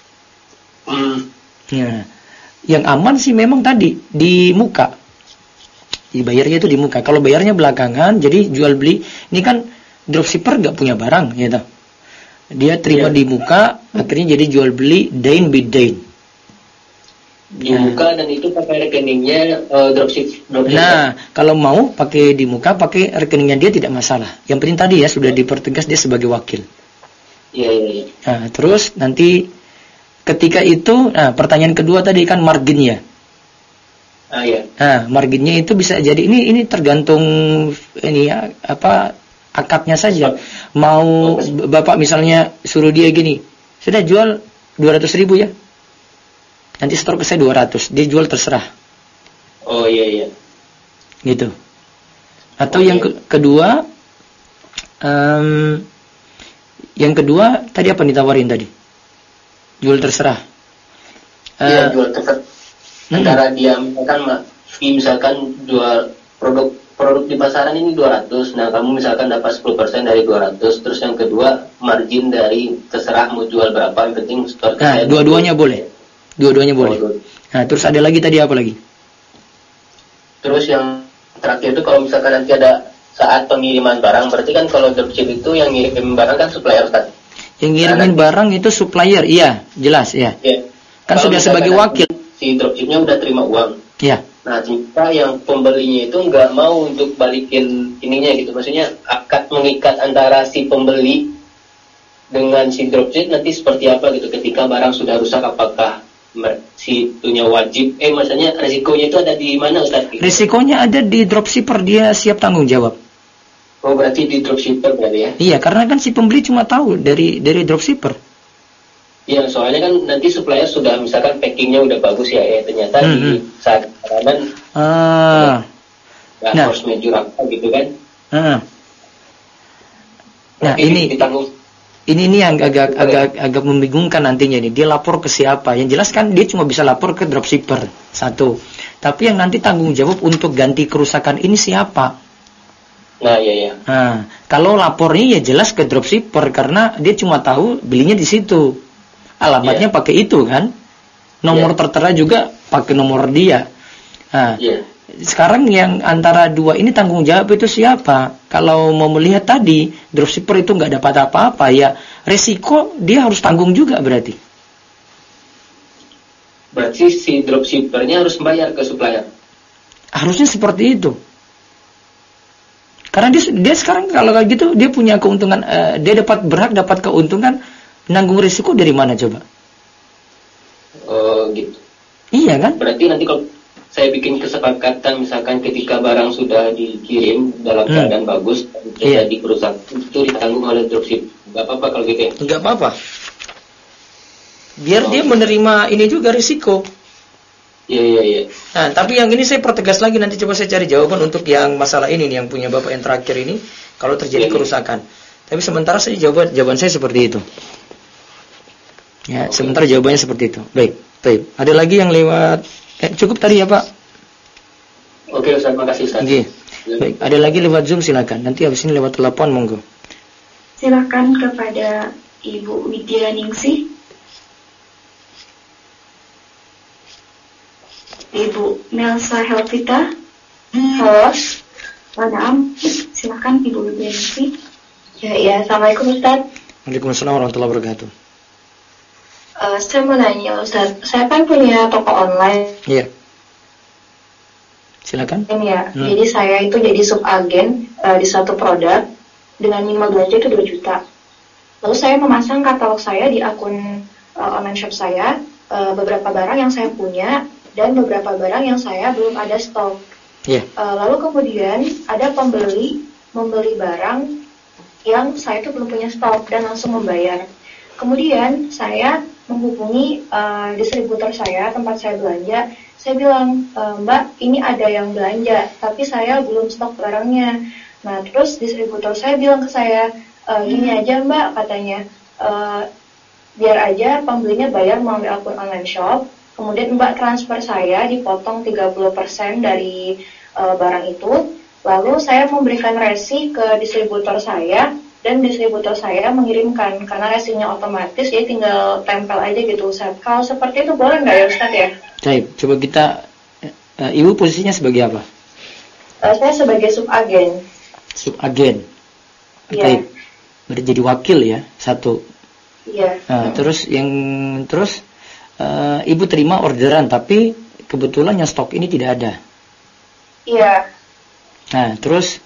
Ya, yang aman sih memang tadi di muka, dibayarnya itu di muka. Kalau bayarnya belakangan, jadi jual beli ini kan dropshipper nggak punya barang, gitu. Dia terima di muka, akhirnya jadi jual beli dain bidain. Di muka dan itu pakai rekeningnya dropship. Nah, kalau mau pakai di muka, pakai rekeningnya dia tidak masalah. Yang penting tadi ya sudah dipertegas dia sebagai wakil. Iya. Nah, terus nanti ketika itu, pertanyaan kedua tadi kan marginnya. Iya. Nah, marginnya itu bisa jadi ini tergantung ini ya, apa akadnya saja. Mau Bapak misalnya suruh dia gini, sudah jual 200.000 ya. Nanti store ke saya 200, dia jual terserah. Oh iya. Gitu. Atau yang kedua, yang kedua tadi apa ditawarin tadi? Jual terserah. Iya, jual terserah. Antara dia misalkan jual produk di pasaran ini 200, nah kamu misalkan dapat 10% dari 200, terus yang kedua margin dari terserah mau jual berapa, yang penting store ke saya. Dua-duanya boleh. Dua-duanya boleh. Nah, terus ada lagi tadi apa lagi? Terus yang terakhir itu kalau misalkan nanti ada saat pengiriman barang, berarti kan kalau dropship itu yang ngirim barang kan supplier, Ustaz. Yang ngirimin barang itu supplier, iya, jelas ya. Iya. Kan kalau sudah sebagai wakil. Si dropshipnya udah terima uang. Iya. Nah, jika yang pembelinya itu nggak mau untuk balikin ininya gitu, maksudnya akad mengikat antara si pembeli dengan si dropship nanti seperti apa gitu ketika barang sudah rusak, apakah si itunya wajib maksudnya risikonya itu ada di mana, Ustaz? Risikonya ada di dropshipper, dia siap tanggung jawab. Oh, berarti di dropshipper berarti ya? Iya, karena kan si pembeli cuma tahu dari dropshipper. Iya, soalnya kan nanti supplier sudah misalkan packingnya udah bagus ya, ternyata di saat perjalanan force major apa gitu kan? Nah, Berarti ini ditanggung. ini yang agak membingungkan nantinya ini. Dia lapor ke siapa? Yang jelas kan dia cuma bisa lapor ke dropshipper satu. Tapi yang nanti tanggung jawab untuk ganti kerusakan ini siapa? Nah, iya. Nah, kalau lapornya ya jelas ke dropshipper karena dia cuma tahu belinya di situ. Alamatnya pakai itu kan. Nomor tertera juga pakai nomor dia. Nah, sekarang yang antara dua ini tanggung jawab itu siapa? Kalau mau melihat tadi dropshipper itu nggak dapat apa-apa, ya resiko dia harus tanggung juga berarti. Berarti si dropshippernya harus bayar ke supplier. Harusnya seperti itu. Karena dia sekarang kalau kayak gitu dia punya keuntungan, dia dapat keuntungan, nanggung risiko dari mana coba? Oh gitu. Iya kan? Berarti nanti kalau saya bikin kesepakatan misalkan ketika barang sudah dikirim dalam keadaan bagus terjadi kerusakan itu ditanggung oleh dropship. Enggak apa-apa kalau gitu ya? Enggak apa-apa. Biar dia menerima ini juga risiko. Iya. Nah, tapi yang ini saya pertegas lagi, nanti coba saya cari jawaban untuk yang masalah ini nih, yang punya Bapak yang terakhir ini kalau terjadi kerusakan. Tapi sementara saya jawaban saya seperti itu. Ya, sementara jawabannya seperti itu. Baik. Ada lagi yang lewat cukup tadi ya, Pak? Oke, Ustaz, makasih Ustaz. Oke. Baik, ada lagi lewat Zoom silakan. Nanti habis ini lewat telepon monggo. Silakan kepada Ibu Widya Ningsih. Ibu Melsa Helvita. Halo. Maaf. Silakan Ibu Widya Ningsih. Ya, Assalamualaikum Ustaz. Waalaikumsalam warahmatullahi wabarakatuh. Saya mau nanya Ustaz, saya kan punya toko online. Iya. Silakan. Ini ya, jadi saya itu jadi subagen di suatu produk dengan minimal belanja itu 2 juta. Lalu saya memasang katalog saya di akun online shop saya, beberapa barang yang saya punya dan beberapa barang yang saya belum ada stok. Iya. Lalu kemudian ada membeli barang yang saya itu belum punya stok dan langsung membayar. Kemudian saya menghubungi distributor saya, tempat saya belanja. Saya bilang, Mbak, ini ada yang belanja, tapi saya belum stok barangnya. Nah, terus distributor saya bilang ke saya, gini aja Mbak, katanya, biar aja pembelinya bayar melalui akun online shop, kemudian Mbak transfer saya, dipotong 30% dari barang itu, lalu saya memberikan resi ke distributor saya, dan distributor saya mengirimkan karena resinya otomatis, jadi tinggal tempel aja gitu Ustaz. Kalau seperti itu boleh nggak ya Ustaz ya? Baik, coba kita Ibu posisinya sebagai apa? Saya sebagai subagen. Subagen. Iya. Baik. Berarti jadi wakil ya, satu. Iya. Nah, terus Ibu terima orderan tapi kebetulan yang stok ini tidak ada. Iya. Nah, terus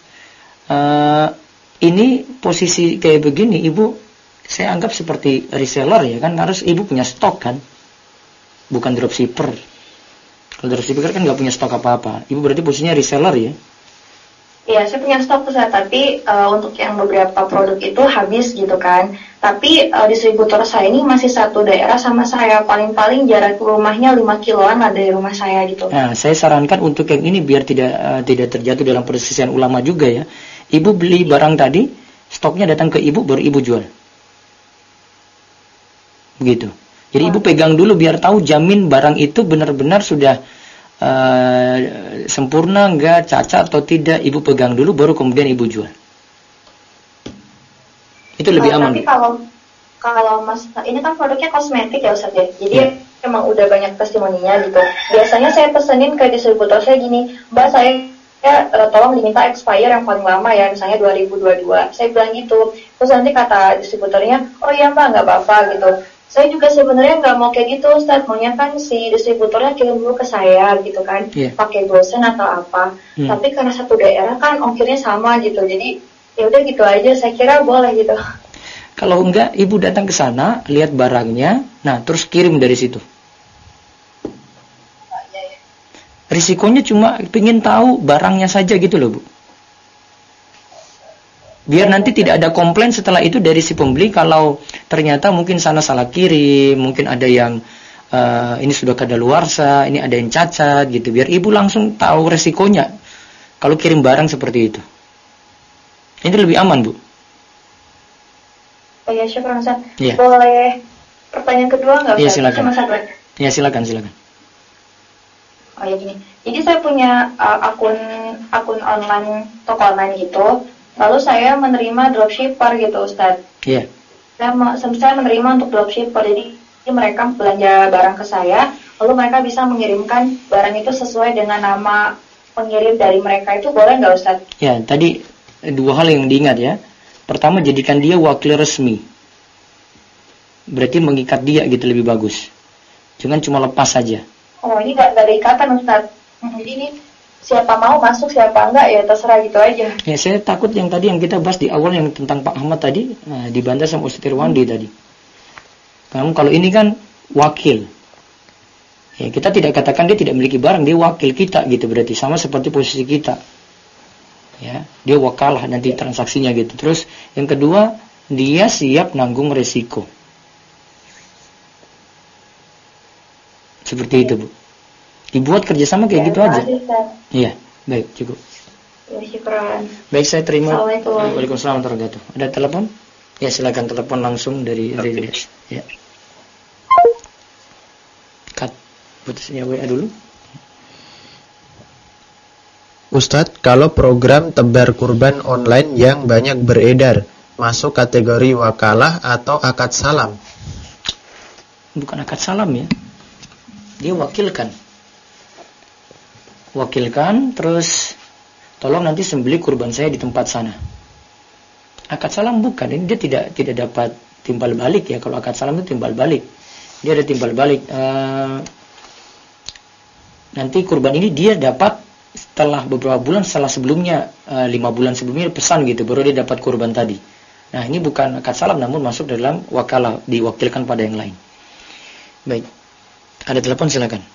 ini posisi kayak begini, Ibu saya anggap seperti reseller ya kan, harus Ibu punya stok kan, bukan dropshipper. Kalau dropshipper kan nggak punya stok apa-apa. Ibu berarti posisinya reseller ya? Iya, saya punya stok Ustaz, tapi untuk yang beberapa produk itu habis gitu kan. Tapi distributor saya ini masih satu daerah sama saya, paling-paling jarak rumahnya 5 kiloan lah dari rumah saya gitu. Nah, saya sarankan untuk yang ini biar tidak terjatuh dalam persisian ulama juga ya. Ibu beli barang tadi, stoknya datang ke Ibu, baru Ibu jual. Begitu. Jadi Ibu pegang dulu biar tahu jamin barang itu benar-benar sudah sempurna, enggak cacat atau tidak. Ibu pegang dulu, baru kemudian Ibu jual. Itu lebih aman. Tapi kalau Mas, ini kan produknya kosmetik ya Ustaz ya. Jadi emang udah banyak testimoninya gitu. Biasanya saya pesenin ke distributor saya gini, Mbak saya tolong diminta expire yang paling lama ya, misalnya 2022. Saya bilang gitu. Terus nanti kata distributornya, oh iya Mbak, nggak apa-apa gitu. Saya juga sebenarnya nggak mau kayak gitu Ustaz, maunya kan si distributornya kirim dulu ke saya gitu kan, pakai dosen atau apa. Tapi karena satu daerah kan ongkirnya sama gitu, jadi ya udah gitu aja. Saya kira boleh gitu. Kalau enggak, Ibu datang ke sana, lihat barangnya, nah terus kirim dari situ. Risikonya cuma pengen tahu barangnya saja gitu loh Bu. Biar nanti tidak ada komplain setelah itu dari si pembeli kalau ternyata mungkin sana salah kirim, mungkin ada yang ini sudah kadaluarsa, ini ada yang cacat gitu. Biar Ibu langsung tahu resikonya kalau kirim barang seperti itu. Ini lebih aman Bu. Oh ya, syukur Ustaz. Iya. Boleh pertanyaan kedua nggak Ustaz? Iya, silakan. Cuma satu. Ya, silakan. Oh ya gini. Jadi saya punya akun online, toko online gitu. Lalu saya menerima dropshipper gitu Ustaz. Iya. Saya menerima untuk dropshipper. Jadi mereka belanja barang ke saya, lalu mereka bisa mengirimkan barang itu sesuai dengan nama pengirim dari mereka. Itu boleh nggak Ustaz? Ya, tadi dua hal yang diingat ya. Pertama, jadikan dia wakil resmi. Berarti mengikat dia gitu lebih bagus. Jangan cuma lepas saja. Oh, ini nggak ada ikatan Ustaz. Jadi ini siapa mau masuk, siapa enggak ya terserah gitu aja. Ya, saya takut yang tadi yang kita bahas di awal yang tentang Pak Ahmad tadi, dibantah sama Ustaz Irwandi tadi. Namun kalau ini kan wakil. Ya, kita tidak katakan dia tidak memiliki barang, dia wakil kita gitu, berarti sama seperti posisi kita. Ya, dia wakalah nanti transaksinya gitu. Terus yang kedua, dia siap nanggung resiko. Seperti itu, Bu. Dibuat kerjasama kayak gitu aja. Iya, baik, cukup. Ya, syukuran. Baik, saya terima. Assalamualaikum. Waalaikumsalam warahmatullahi wabarakatuh. Ada telepon? Ya, silakan telepon langsung dari ya. Cut. Putusnya WA dulu. Ustadz, kalau program tebar kurban online yang banyak beredar, masuk kategori wakalah atau akad salam? Bukan akad salam ya. Dia wakilkan. Terus tolong nanti sembelih kurban saya di tempat sana. Akad salam bukan, ini dia tidak dapat timbal balik ya. Kalau akad salam itu timbal balik. Dia ada timbal balik. Nanti kurban ini dia dapat setelah beberapa bulan setelah sebelumnya, 5 bulan sebelumnya pesan gitu, baru dia dapat kurban tadi. Nah, ini bukan akad salam namun masuk dalam wakalah, diwakilkan pada yang lain. Baik. Ada telepon, silakan.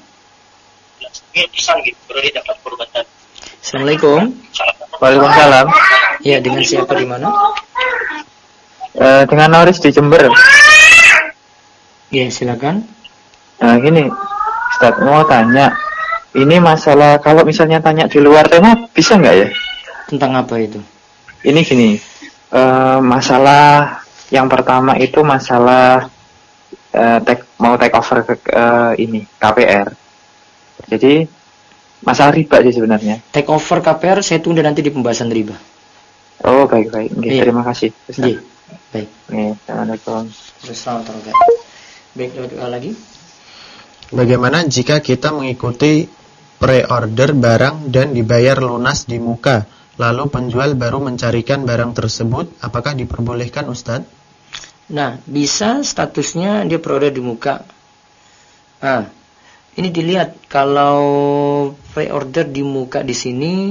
Pesan gitu, baru dia dapat kurban tadi. Assalamualaikum. Waalaikumsalam. Ya, dengan siapa di mana? Dengan Noris di Jember. Ya, silakan. Nah, gini, Ustaz mau tanya. Ini masalah kalau misalnya tanya di luar tema bisa nggak ya? Tentang apa itu? Ini gini, masalah yang pertama itu masalah take over ke ini KPR. Jadi masalah riba sih sebenarnya. Take over KPR saya tunda nanti di pembahasan riba. Oh, baik. Oke, terima kasih. Iya. Baik. Assalamualaikum. Baik, doa lagi. Bagaimana jika kita mengikuti pre-order barang dan dibayar lunas di muka, lalu penjual baru mencarikan barang tersebut, apakah diperbolehkan Ustadz? Nah, bisa statusnya dia pre-order di muka. Nah, ini dilihat kalau pre-order di muka di sini,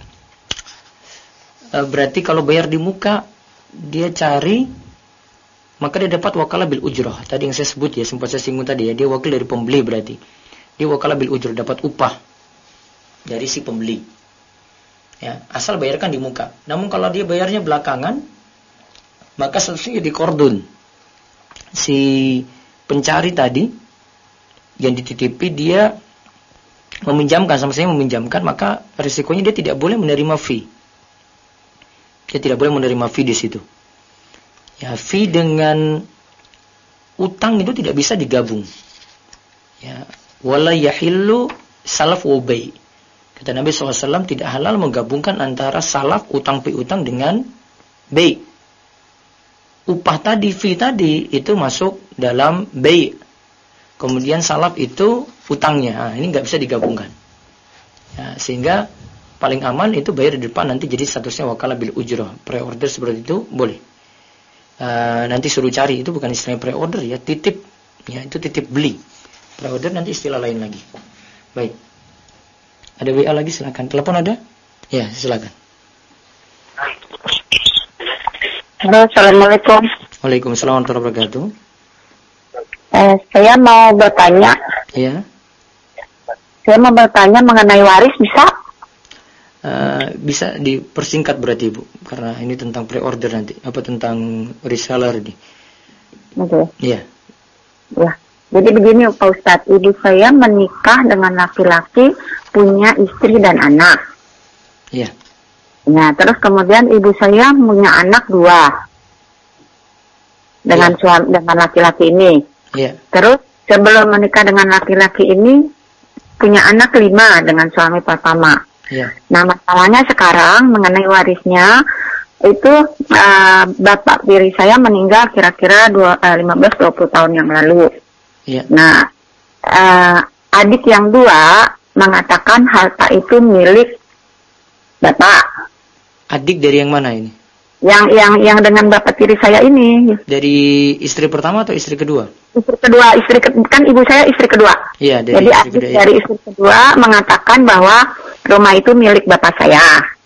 berarti kalau bayar di muka dia cari, maka dia dapat wakalah bil ujrah. Tadi yang saya sebut ya, sempat saya singgung tadi ya, dia wakil dari pembeli berarti. Dia wakalah bil ujrah, dapat upah dari si pembeli. Ya, asal bayarkan di muka. Namun kalau dia bayarnya belakangan, maka seharusnya di kordun. Si pencari tadi yang dititipi dia meminjamkan, sama saya meminjamkan, maka risikonya dia tidak boleh menerima fee. Dia tidak boleh menerima fee di situ. Ya, fee dengan utang itu tidak bisa digabung. Ya, wala yahillu salaf wa bai'. Kata Nabi SAW, tidak halal menggabungkan antara salaf, utang piutang dengan bai'. Upah tadi, fee tadi itu masuk dalam bai'. Kemudian salaf itu utangnya. Nah, ini nggak bisa digabungkan. Ya, sehingga paling aman itu bayar di depan, nanti jadi statusnya wakalah bil ujrah. Pre-order seperti itu boleh. Nanti suruh cari, itu bukan istilah pre-order ya, titip ya, itu titip beli. Pre-order nanti istilah lain lagi. Baik, ada WA lagi, silakan. Telepon ada? Ya, silakan. Halo, assalamualaikum. Waalaikumsalam warahmatullahi wabarakatuh. Saya mau bertanya. Ya. Saya mau bertanya mengenai waris, bisa? Bisa dipersingkat berarti Bu, karena ini tentang pre-order nanti, apa tentang reseller ini. Oke. Iya. Ya. Jadi begini Pak Ustadz, ibu saya menikah dengan laki-laki, punya istri dan anak. Iya. Nah, terus kemudian ibu saya punya anak 2. dengan suami, dengan laki-laki ini. Iya. Terus sebelum menikah dengan laki-laki ini punya anak 5 dengan suami pertama. Iya. Nah, masalahnya sekarang mengenai warisnya itu bapak tiri saya meninggal kira-kira 15-20 tahun yang lalu. Iya. Nah, adik yang 2 mengatakan harta itu milik bapak. Adik dari yang mana ini? Yang dengan bapak tiri saya ini. Dari istri pertama atau istri kedua? Istri kedua, kan ibu saya istri kedua. Iya, dari Jadi istri adik kedua. dari istri kedua mengatakan bahwa rumah itu milik bapak saya.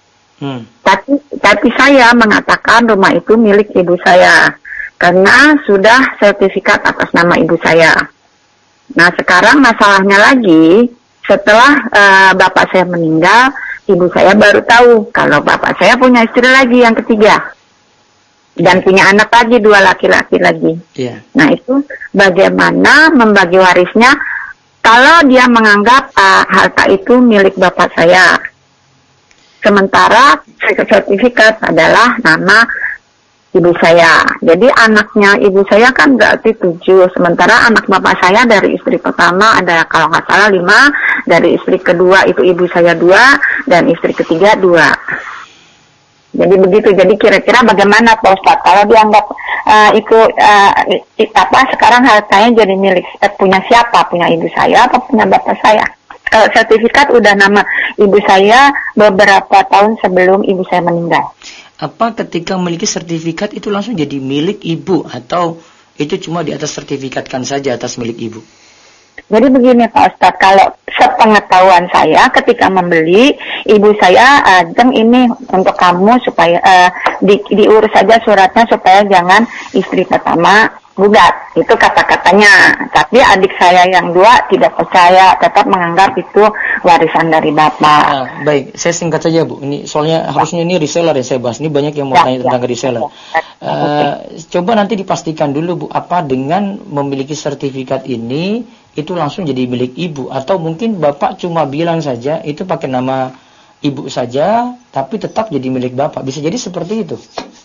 Tapi saya mengatakan rumah itu milik ibu saya karena sudah sertifikat atas nama ibu saya. Nah, sekarang masalahnya lagi setelah bapak saya meninggal, ibu saya baru tahu kalau bapak saya punya istri lagi yang ketiga dan punya anak lagi 2 laki-laki lagi. Iya. Nah, itu bagaimana membagi warisnya kalau dia menganggap harta itu milik bapak saya. Sementara sertifikat adalah nama ibu saya. Jadi anaknya ibu saya kan berarti 7. Sementara anak bapak saya dari istri pertama ada kalau nggak salah 5. Dari istri kedua itu ibu saya 2. Dan istri ketiga 2. Jadi begitu. Jadi kira-kira bagaimana Pak Ustadz? Kalau dianggap sekarang hartanya jadi milik punya siapa? Punya ibu saya atau punya bapak saya? Kalau sertifikat udah nama ibu saya beberapa tahun sebelum ibu saya meninggal. Apa ketika memiliki sertifikat itu langsung jadi milik ibu atau itu cuma di atas sertifikatkan saja atas milik ibu? Jadi begini Pak Ustadz, kalau sepengetahuan saya ketika membeli, ibu saya ini untuk kamu supaya diurus saja suratnya supaya jangan istri pertama gugat. Itu kata-katanya. Tapi adik saya yang 2 tidak percaya, tetap menganggap itu warisan dari bapak. Baik, saya singkat saja Bu. Ini soalnya harusnya ini reseller yang saya bahas. Ini banyak yang mau tanya tentang reseller. Coba nanti dipastikan dulu Bu, apa dengan memiliki sertifikat ini itu langsung jadi milik ibu atau mungkin bapak cuma bilang saja itu pakai nama ibu saja tapi tetap jadi milik bapak. Bisa jadi seperti itu.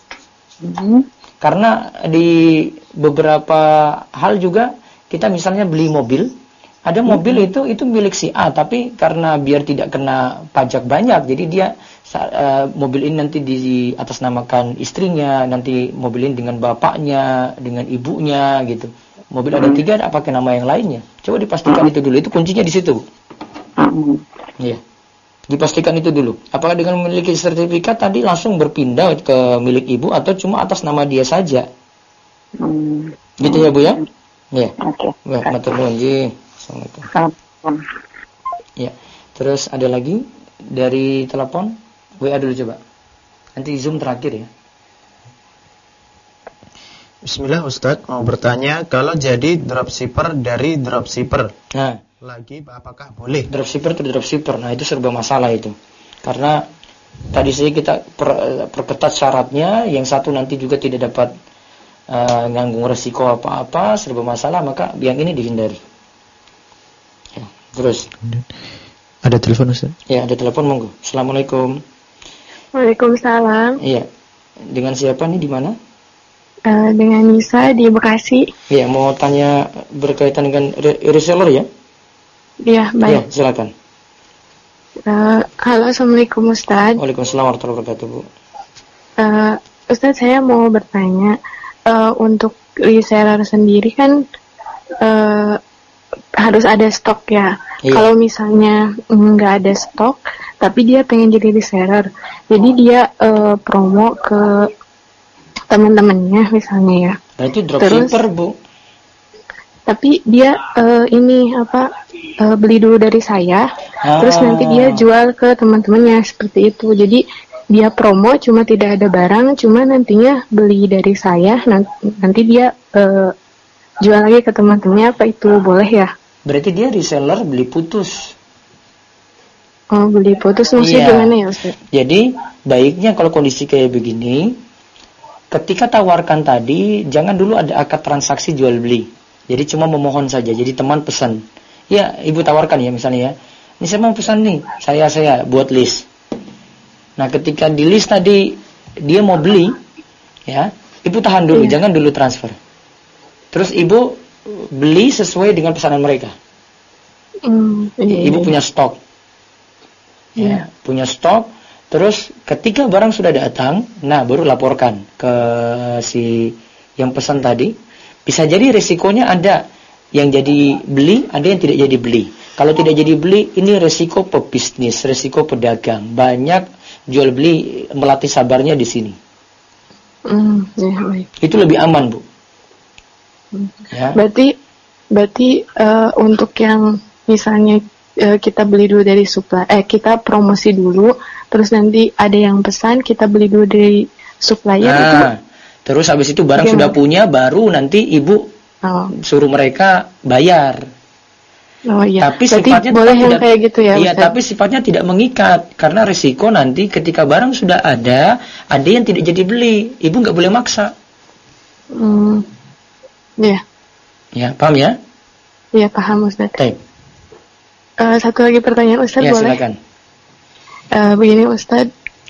Karena di beberapa hal juga kita misalnya beli mobil, ada mobil itu milik si A, tapi karena biar tidak kena pajak banyak, jadi dia mobil ini nanti diatasnamakan istrinya, nanti mobil ini dengan bapaknya, dengan ibunya gitu. Mobil ada 3, ada pakai nama yang lainnya. Coba dipastikan itu dulu, itu kuncinya di situ. Iya. Dipastikan itu dulu. Apakah dengan memiliki sertifikat tadi langsung berpindah ke milik ibu atau cuma atas nama dia saja? Gitu ya Bu ya? Iya. Oke. Matur nuwun nggih. Assalamualaikum. Ya. Terus ada lagi dari telepon? WA dulu coba. Nanti Zoom terakhir ya. Bismillah Ustadz, mau bertanya kalau jadi dropshipper dari dropshipper. Nah, lagi apakah boleh? Dropshipper atau dropshipper, nah itu serba masalah itu. Karena tadi saja kita perketat syaratnya, yang satu nanti juga tidak dapat nganggung resiko apa-apa, serba masalah, maka yang ini dihindari. Ya, terus. Ada telepon Ustaz? Ya, ada telepon monggo. Assalamualaikum. Waalaikumsalam. Iya. Dengan siapa nih, di mana? Dengan Nisa di Bekasi. Iya, mau tanya berkaitan dengan reseller ya? Iya, baik. Iya, silakan. Halo, Assalamualaikum Ustaz. Waalaikumsalam warahmatullahi wabarakatuh, Bu. Ustaz, saya mau bertanya, untuk reseller sendiri kan harus ada stok ya. Iya. Kalau misalnya nggak ada stok, tapi dia pengen jadi reseller, jadi dia promo ke teman-temannya misalnya ya. Berarti dropshipper, Bu. Tapi dia beli dulu dari saya, terus nanti dia jual ke teman-temannya seperti itu. Jadi dia promo cuma tidak ada barang, cuma nantinya beli dari saya, nanti dia jual lagi ke teman-temannya. Apa itu boleh ya? Berarti dia reseller beli putus. Oh, beli putus maksudnya gimana ya Ustaz? Jadi baiknya kalau kondisi kayak begini, ketika tawarkan tadi jangan dulu ada akad transaksi jual beli. Jadi cuma memohon saja. Jadi teman pesan, ya ibu tawarkan ya misalnya ya, ini saya mau pesan nih, saya buat list. Nah ketika di list tadi dia mau beli, ya ibu tahan dulu, jangan dulu transfer. Terus ibu beli sesuai dengan pesanan mereka. Ibu punya stok. Ya, punya stok. Terus ketika barang sudah datang, nah baru laporkan ke si yang pesan tadi. Bisa jadi resikonya ada yang jadi beli, ada yang tidak jadi beli. Kalau tidak jadi beli, ini resiko pebisnis, resiko pedagang. Banyak jual beli melatih sabarnya di sini. Itu lebih aman, Bu. Ya. Berarti untuk yang misalnya kita beli dulu dari kita promosi dulu, terus nanti ada yang pesan, kita beli dulu dari supplier itu. Terus habis itu barang sudah punya, baru nanti ibu suruh mereka bayar. Oh iya. Tapi berarti sifatnya boleh yang tidak, kayak gitu ya? Iya, Ustaz? Tapi sifatnya tidak mengikat karena resiko nanti ketika barang sudah ada yang tidak jadi beli, ibu nggak boleh maksa. Iya. Ya, paham ya? Iya, paham Ustaz. Satu lagi pertanyaan Ustaz, ya, boleh? Silakan. Begini Ustaz,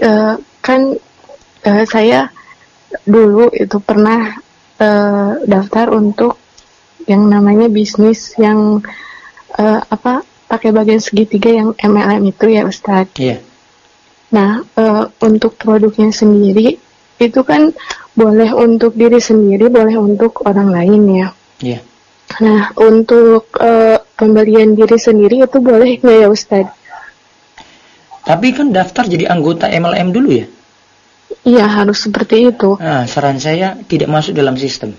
saya dulu itu pernah daftar untuk yang namanya bisnis yang pakai bagian segitiga yang MLM itu ya Ustaz. Iya. Nah, untuk produknya sendiri itu kan boleh untuk diri sendiri, boleh untuk orang lain ya. Iya. Nah, untuk pembelian diri sendiri itu boleh nggak ya Ustaz? Tapi kan daftar jadi anggota MLM dulu ya? Iya, harus seperti itu. Nah, saran saya tidak masuk dalam sistem.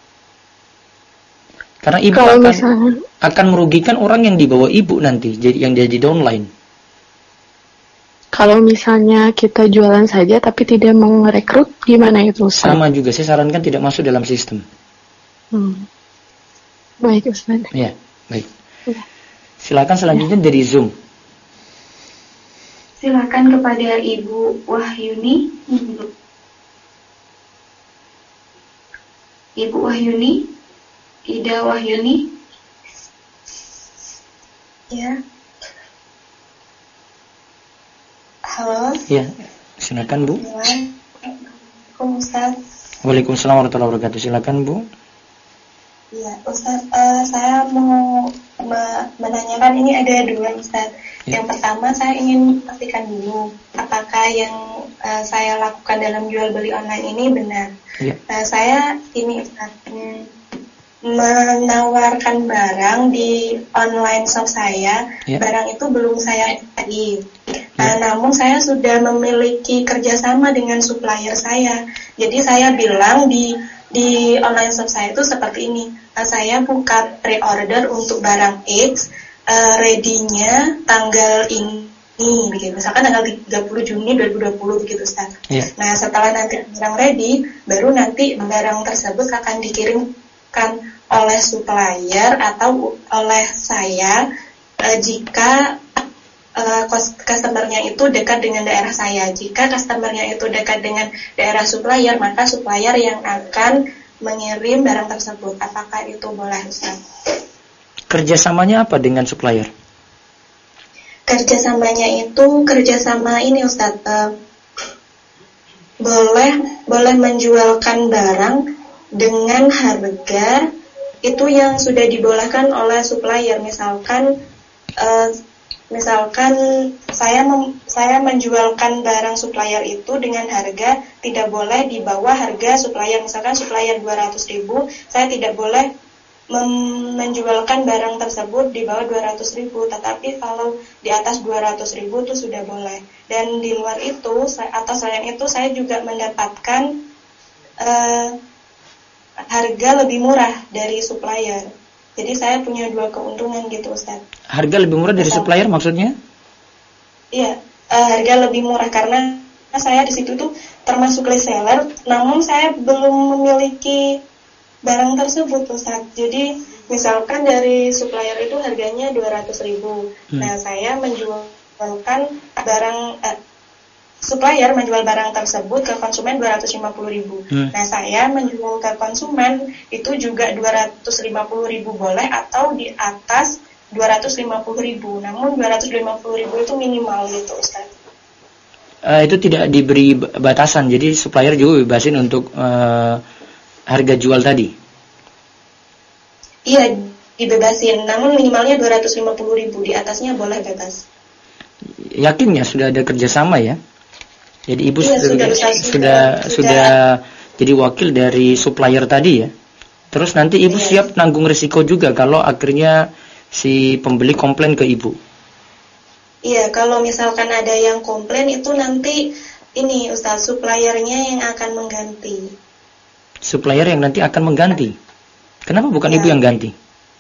Karena ibu akan merugikan orang yang di bawah ibu nanti, yang jadi downline. Kalau misalnya kita jualan saja tapi tidak mau merekrut, gimana itu Ustaz? Sama juga, saya sarankan tidak masuk dalam sistem. Baik Ustaz. Ya, baik. Ya. Silakan selanjutnya dari Zoom. Silakan kepada Ibu Wahyuni. Ibu Wahyuni. Ida Wahyuni. Ya. Halo. Ya, silakan Bu. Assalamualaikum Ustaz. Waalaikumsalam warahmatullahi wabarakatuh. Silakan Bu. Ya, Ustaz, saya mau menanyakan, ini ada dua Ustaz. Ya. Yang pertama saya ingin pastikan dulu apakah yang saya lakukan dalam jual beli online ini benar. Ya. Saya ini Ustaz, menawarkan barang di online shop saya, barang itu belum saya beli. Namun saya sudah memiliki kerjasama dengan supplier saya. Jadi saya bilang di online shop saya itu seperti ini. Saya buka pre-order untuk barang X, ready-nya tanggal ini, begitu. Misalkan tanggal 30 Juni 2020 begitu, Ustaz. Nah, setelah nanti barang ready, baru nanti barang tersebut akan dikirimkan oleh supplier atau oleh saya jika customernya itu dekat dengan daerah saya. Jika customernya itu dekat dengan daerah supplier, maka supplier yang akan mengirim barang tersebut. Apakah itu boleh, Ustaz? Kerjasamanya apa dengan supplier? Kerjasamanya itu kerjasama ini, Ustaz. Boleh menjualkan barang dengan harga itu yang sudah dibolehkan oleh supplier. Misalkan saya menjualkan barang supplier itu dengan harga tidak boleh di bawah harga supplier. Misalkan supplier 200.000, saya tidak boleh menjualkan barang tersebut di bawah 200.000, tetapi kalau di atas 200.000 itu sudah boleh. Dan di luar itu atau selain itu saya juga mendapatkan harga lebih murah dari supplier. Jadi saya punya dua keuntungan gitu, Ustaz. Harga lebih murah dari supplier maksudnya? Iya, harga lebih murah karena saya di situ tuh termasuk reseller, namun saya belum memiliki barang tersebut, Ustaz. Jadi misalkan dari supplier itu harganya 200.000. Nah, saya menjualkan barang supplier menjual barang tersebut ke konsumen 250.000. Nah, saya menjual ke konsumen itu juga 250.000 boleh atau di atas 250.000. Namun 250.000 itu minimal gitu, Ustaz. Itu tidak diberi batasan. Jadi supplier juga bebasin untuk harga jual tadi. Iya, dibebasin. Namun minimalnya 250.000, di atasnya boleh bebas. Yakin ya sudah ada kerjasama ya? Jadi ibu Iya, sudah jadi wakil dari supplier tadi ya. Terus nanti ibu siap nanggung risiko juga kalau akhirnya si pembeli komplain ke ibu. Iya, kalau misalkan ada yang komplain itu nanti ini Ustaz, suppliernya yang akan mengganti. Supplier yang nanti akan mengganti. Kenapa bukan ibu yang ganti?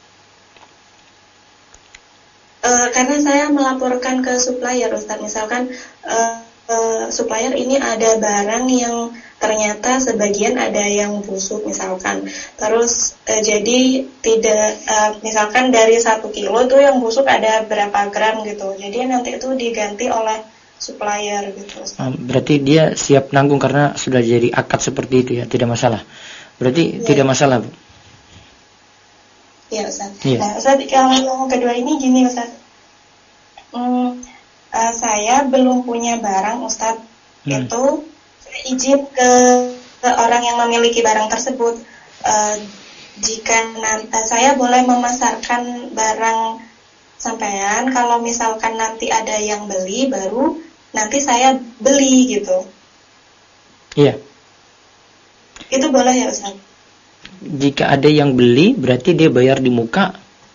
Karena saya melaporkan ke supplier Ustaz, misalkan supplier ini ada barang yang ternyata sebagian ada yang busuk misalkan, terus jadi tidak misalkan dari 1 kilo tuh yang busuk ada berapa gram gitu, jadi nanti itu diganti oleh supplier gitu. Berarti dia siap nanggung karena sudah jadi akad seperti itu ya, tidak masalah. Berarti tidak masalah, Bu. Iya Ustaz. Nah Ustaz, yang kedua ini gini Ustaz, saya belum punya barang Ustaz, itu saya izin ke orang yang memiliki barang tersebut, jika saya boleh memasarkan barang sampean, kalau misalkan nanti ada yang beli baru nanti saya beli gitu. Iya. Itu boleh ya Ustaz? Jika ada yang beli berarti dia bayar di muka.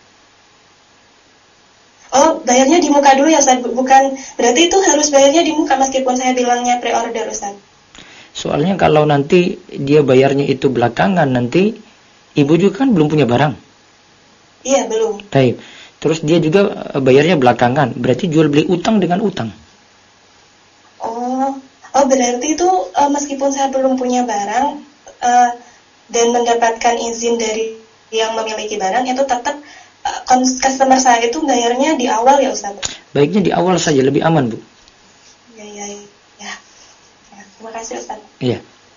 Oh, bayarnya di muka dulu ya Ustaz, bukan berarti itu harus bayarnya di muka meskipun saya bilangnya pre-order Ustaz. Soalnya kalau nanti dia bayarnya itu belakangan, nanti ibu juga kan belum punya barang. Iya, belum. Baik. Terus dia juga bayarnya belakangan, berarti jual beli utang dengan utang. Oh berarti itu meskipun saya belum punya barang dan mendapatkan izin dari yang memiliki barang, itu tetap customer saya itu bayarnya di awal ya Ustaz? Baiknya di awal saja, lebih aman Bu. Ya. Terima kasih Ustaz. Iya.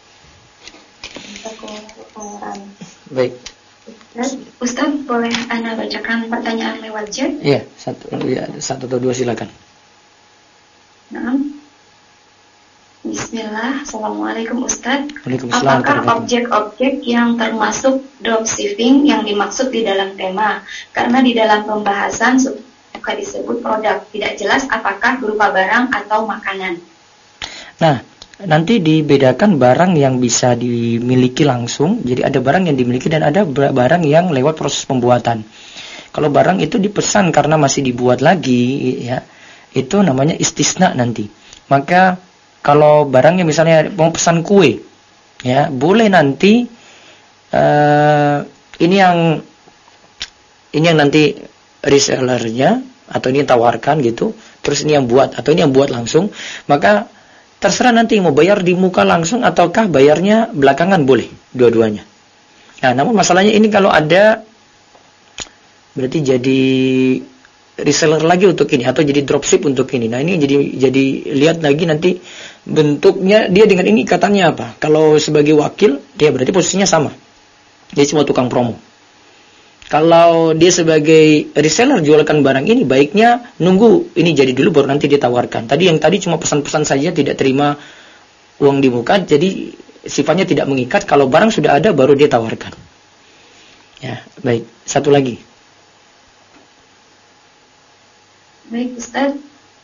Baik. Ustaz, boleh Anda bacakan pertanyaan lewat chat? Iya, satu atau dua silakan. Nah. Bismillah, Assalamualaikum Ustaz. Apakah objek-objek yang termasuk dropshipping yang dimaksud di dalam tema? Karena di dalam pembahasan suka disebut produk, tidak jelas apakah berupa barang atau makanan. Nah, nanti dibedakan barang yang bisa dimiliki langsung. Jadi ada barang yang dimiliki dan ada barang yang lewat proses pembuatan. Kalau barang itu dipesan karena masih dibuat lagi, ya, itu namanya istisna nanti. Maka kalau barangnya misalnya mau pesan kue, ya boleh nanti ini yang nanti resellernya atau ini yang tawarkan gitu, terus ini yang buat atau ini yang buat langsung, maka terserah nanti mau bayar di muka langsung ataukah bayarnya belakangan, boleh dua-duanya. Nah, namun masalahnya ini kalau ada berarti jadi reseller lagi untuk ini atau jadi dropship untuk ini. Nah, ini jadi lihat lagi nanti bentuknya dia dengan ini ikatannya apa. Kalau sebagai wakil dia berarti posisinya sama. Dia cuma tukang promo. Kalau dia sebagai reseller jualkan barang ini, baiknya nunggu ini jadi dulu baru nanti ditawarkan. Tadi cuma pesan-pesan saja, tidak terima uang di muka, jadi sifatnya tidak mengikat. Kalau barang sudah ada baru dia tawarkan. Ya, baik. Satu lagi. Baik Ustaz.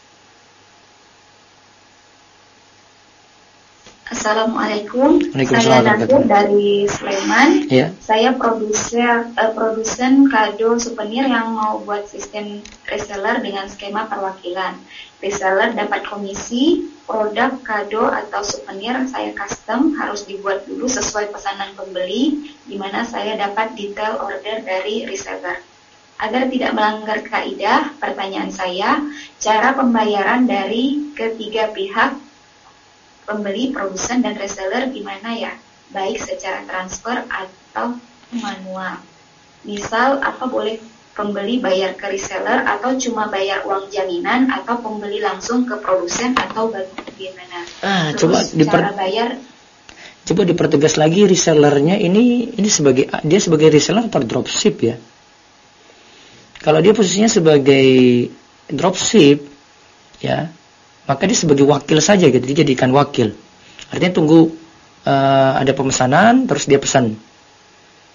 Assalamualaikum. Saya Datuk dari Sleman. Ya. Saya produsen kado souvenir yang mau buat sistem reseller dengan skema perwakilan. Reseller dapat komisi, produk kado atau souvenir saya custom harus dibuat dulu sesuai pesanan pembeli, di mana saya dapat detail order dari reseller. Agar tidak melanggar kaidah, pertanyaan saya, cara pembayaran dari ketiga pihak, pembeli, produsen, dan reseller gimana ya? Baik secara transfer atau manual. Misal, apa boleh pembeli bayar ke reseller atau cuma bayar uang jaminan atau pembeli langsung ke produsen atau bagaimana? Cara bayar. Coba dipertegas lagi resellernya ini dia sebagai reseller atau dropship ya? Kalau dia posisinya sebagai dropship, ya, maka dia sebagai wakil saja gitu, dijadikan wakil. Artinya tunggu ada pemesanan, terus dia pesan.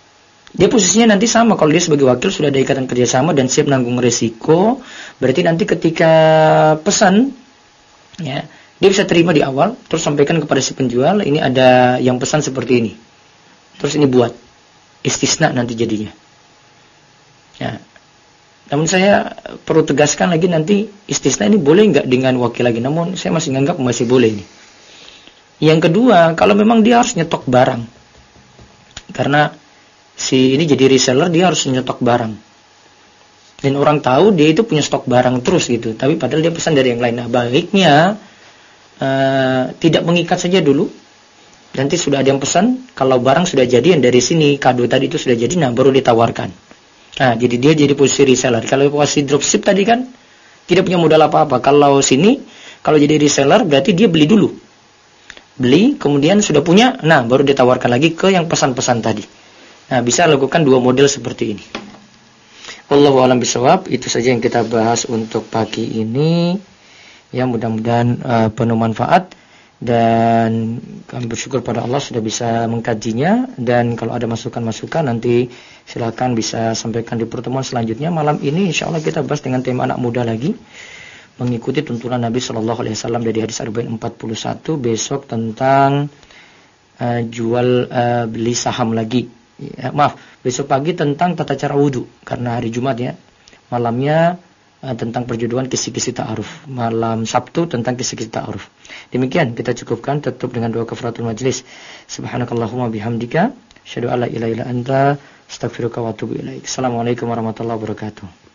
Dia posisinya nanti sama, kalau dia sebagai wakil sudah ada ikatan kerjasama dan siap nanggung resiko, berarti nanti ketika pesan, ya, dia bisa terima di awal, terus sampaikan kepada si penjual, ini ada yang pesan seperti ini, terus ini buat, istisna nanti jadinya. Ya. Namun saya perlu tegaskan lagi nanti istisna ini boleh nggak dengan wakil lagi, namun saya masih menganggap masih boleh ini. Yang kedua, kalau memang dia harus nyetok barang, karena si ini jadi reseller, dia harus nyetok barang. Dan orang tahu dia itu punya stok barang terus gitu. Tapi padahal dia pesan dari yang lain. Nah, baiknya tidak mengikat saja dulu. Nanti sudah ada yang pesan, kalau barang sudah jadi yang dari sini, kado tadi itu sudah jadi, nah baru ditawarkan. Nah, jadi dia jadi posisi reseller. Kalau posisi dropship tadi kan tidak punya modal apa-apa. Kalau sini, kalau jadi reseller berarti dia beli dulu. Beli, kemudian sudah punya, nah baru ditawarkan lagi ke yang pesan-pesan tadi. Nah, bisa lakukan dua model seperti ini. Wallahu a'lam bishawab. Itu saja yang kita bahas untuk pagi ini. Ya, mudah-mudahan penuh manfaat, dan kami bersyukur pada Allah sudah bisa mengkajinya. Dan kalau ada masukan-masukan nanti silakan bisa sampaikan di pertemuan selanjutnya. Malam ini insyaallah kita bahas dengan tema anak muda lagi, mengikuti tuntunan Nabi sallallahu alaihi wasallam dari hadis Arba'in 41. Besok tentang jual beli saham lagi. Ya, maaf, besok pagi tentang tata cara wudu, karena hari Jumat ya. Malamnya tentang perjodohan, kisi-kisi ta'aruf. Malam Sabtu tentang kisi-kisi ta'aruf. Demikian kita cukupkan, tutup dengan doa kafaratul majlis. Subhanakallahumma bihamdika, asyhadu an la ilaha illa anta, astaghfiruka wa atubu ilaik. Assalamualaikum warahmatullahi wabarakatuh.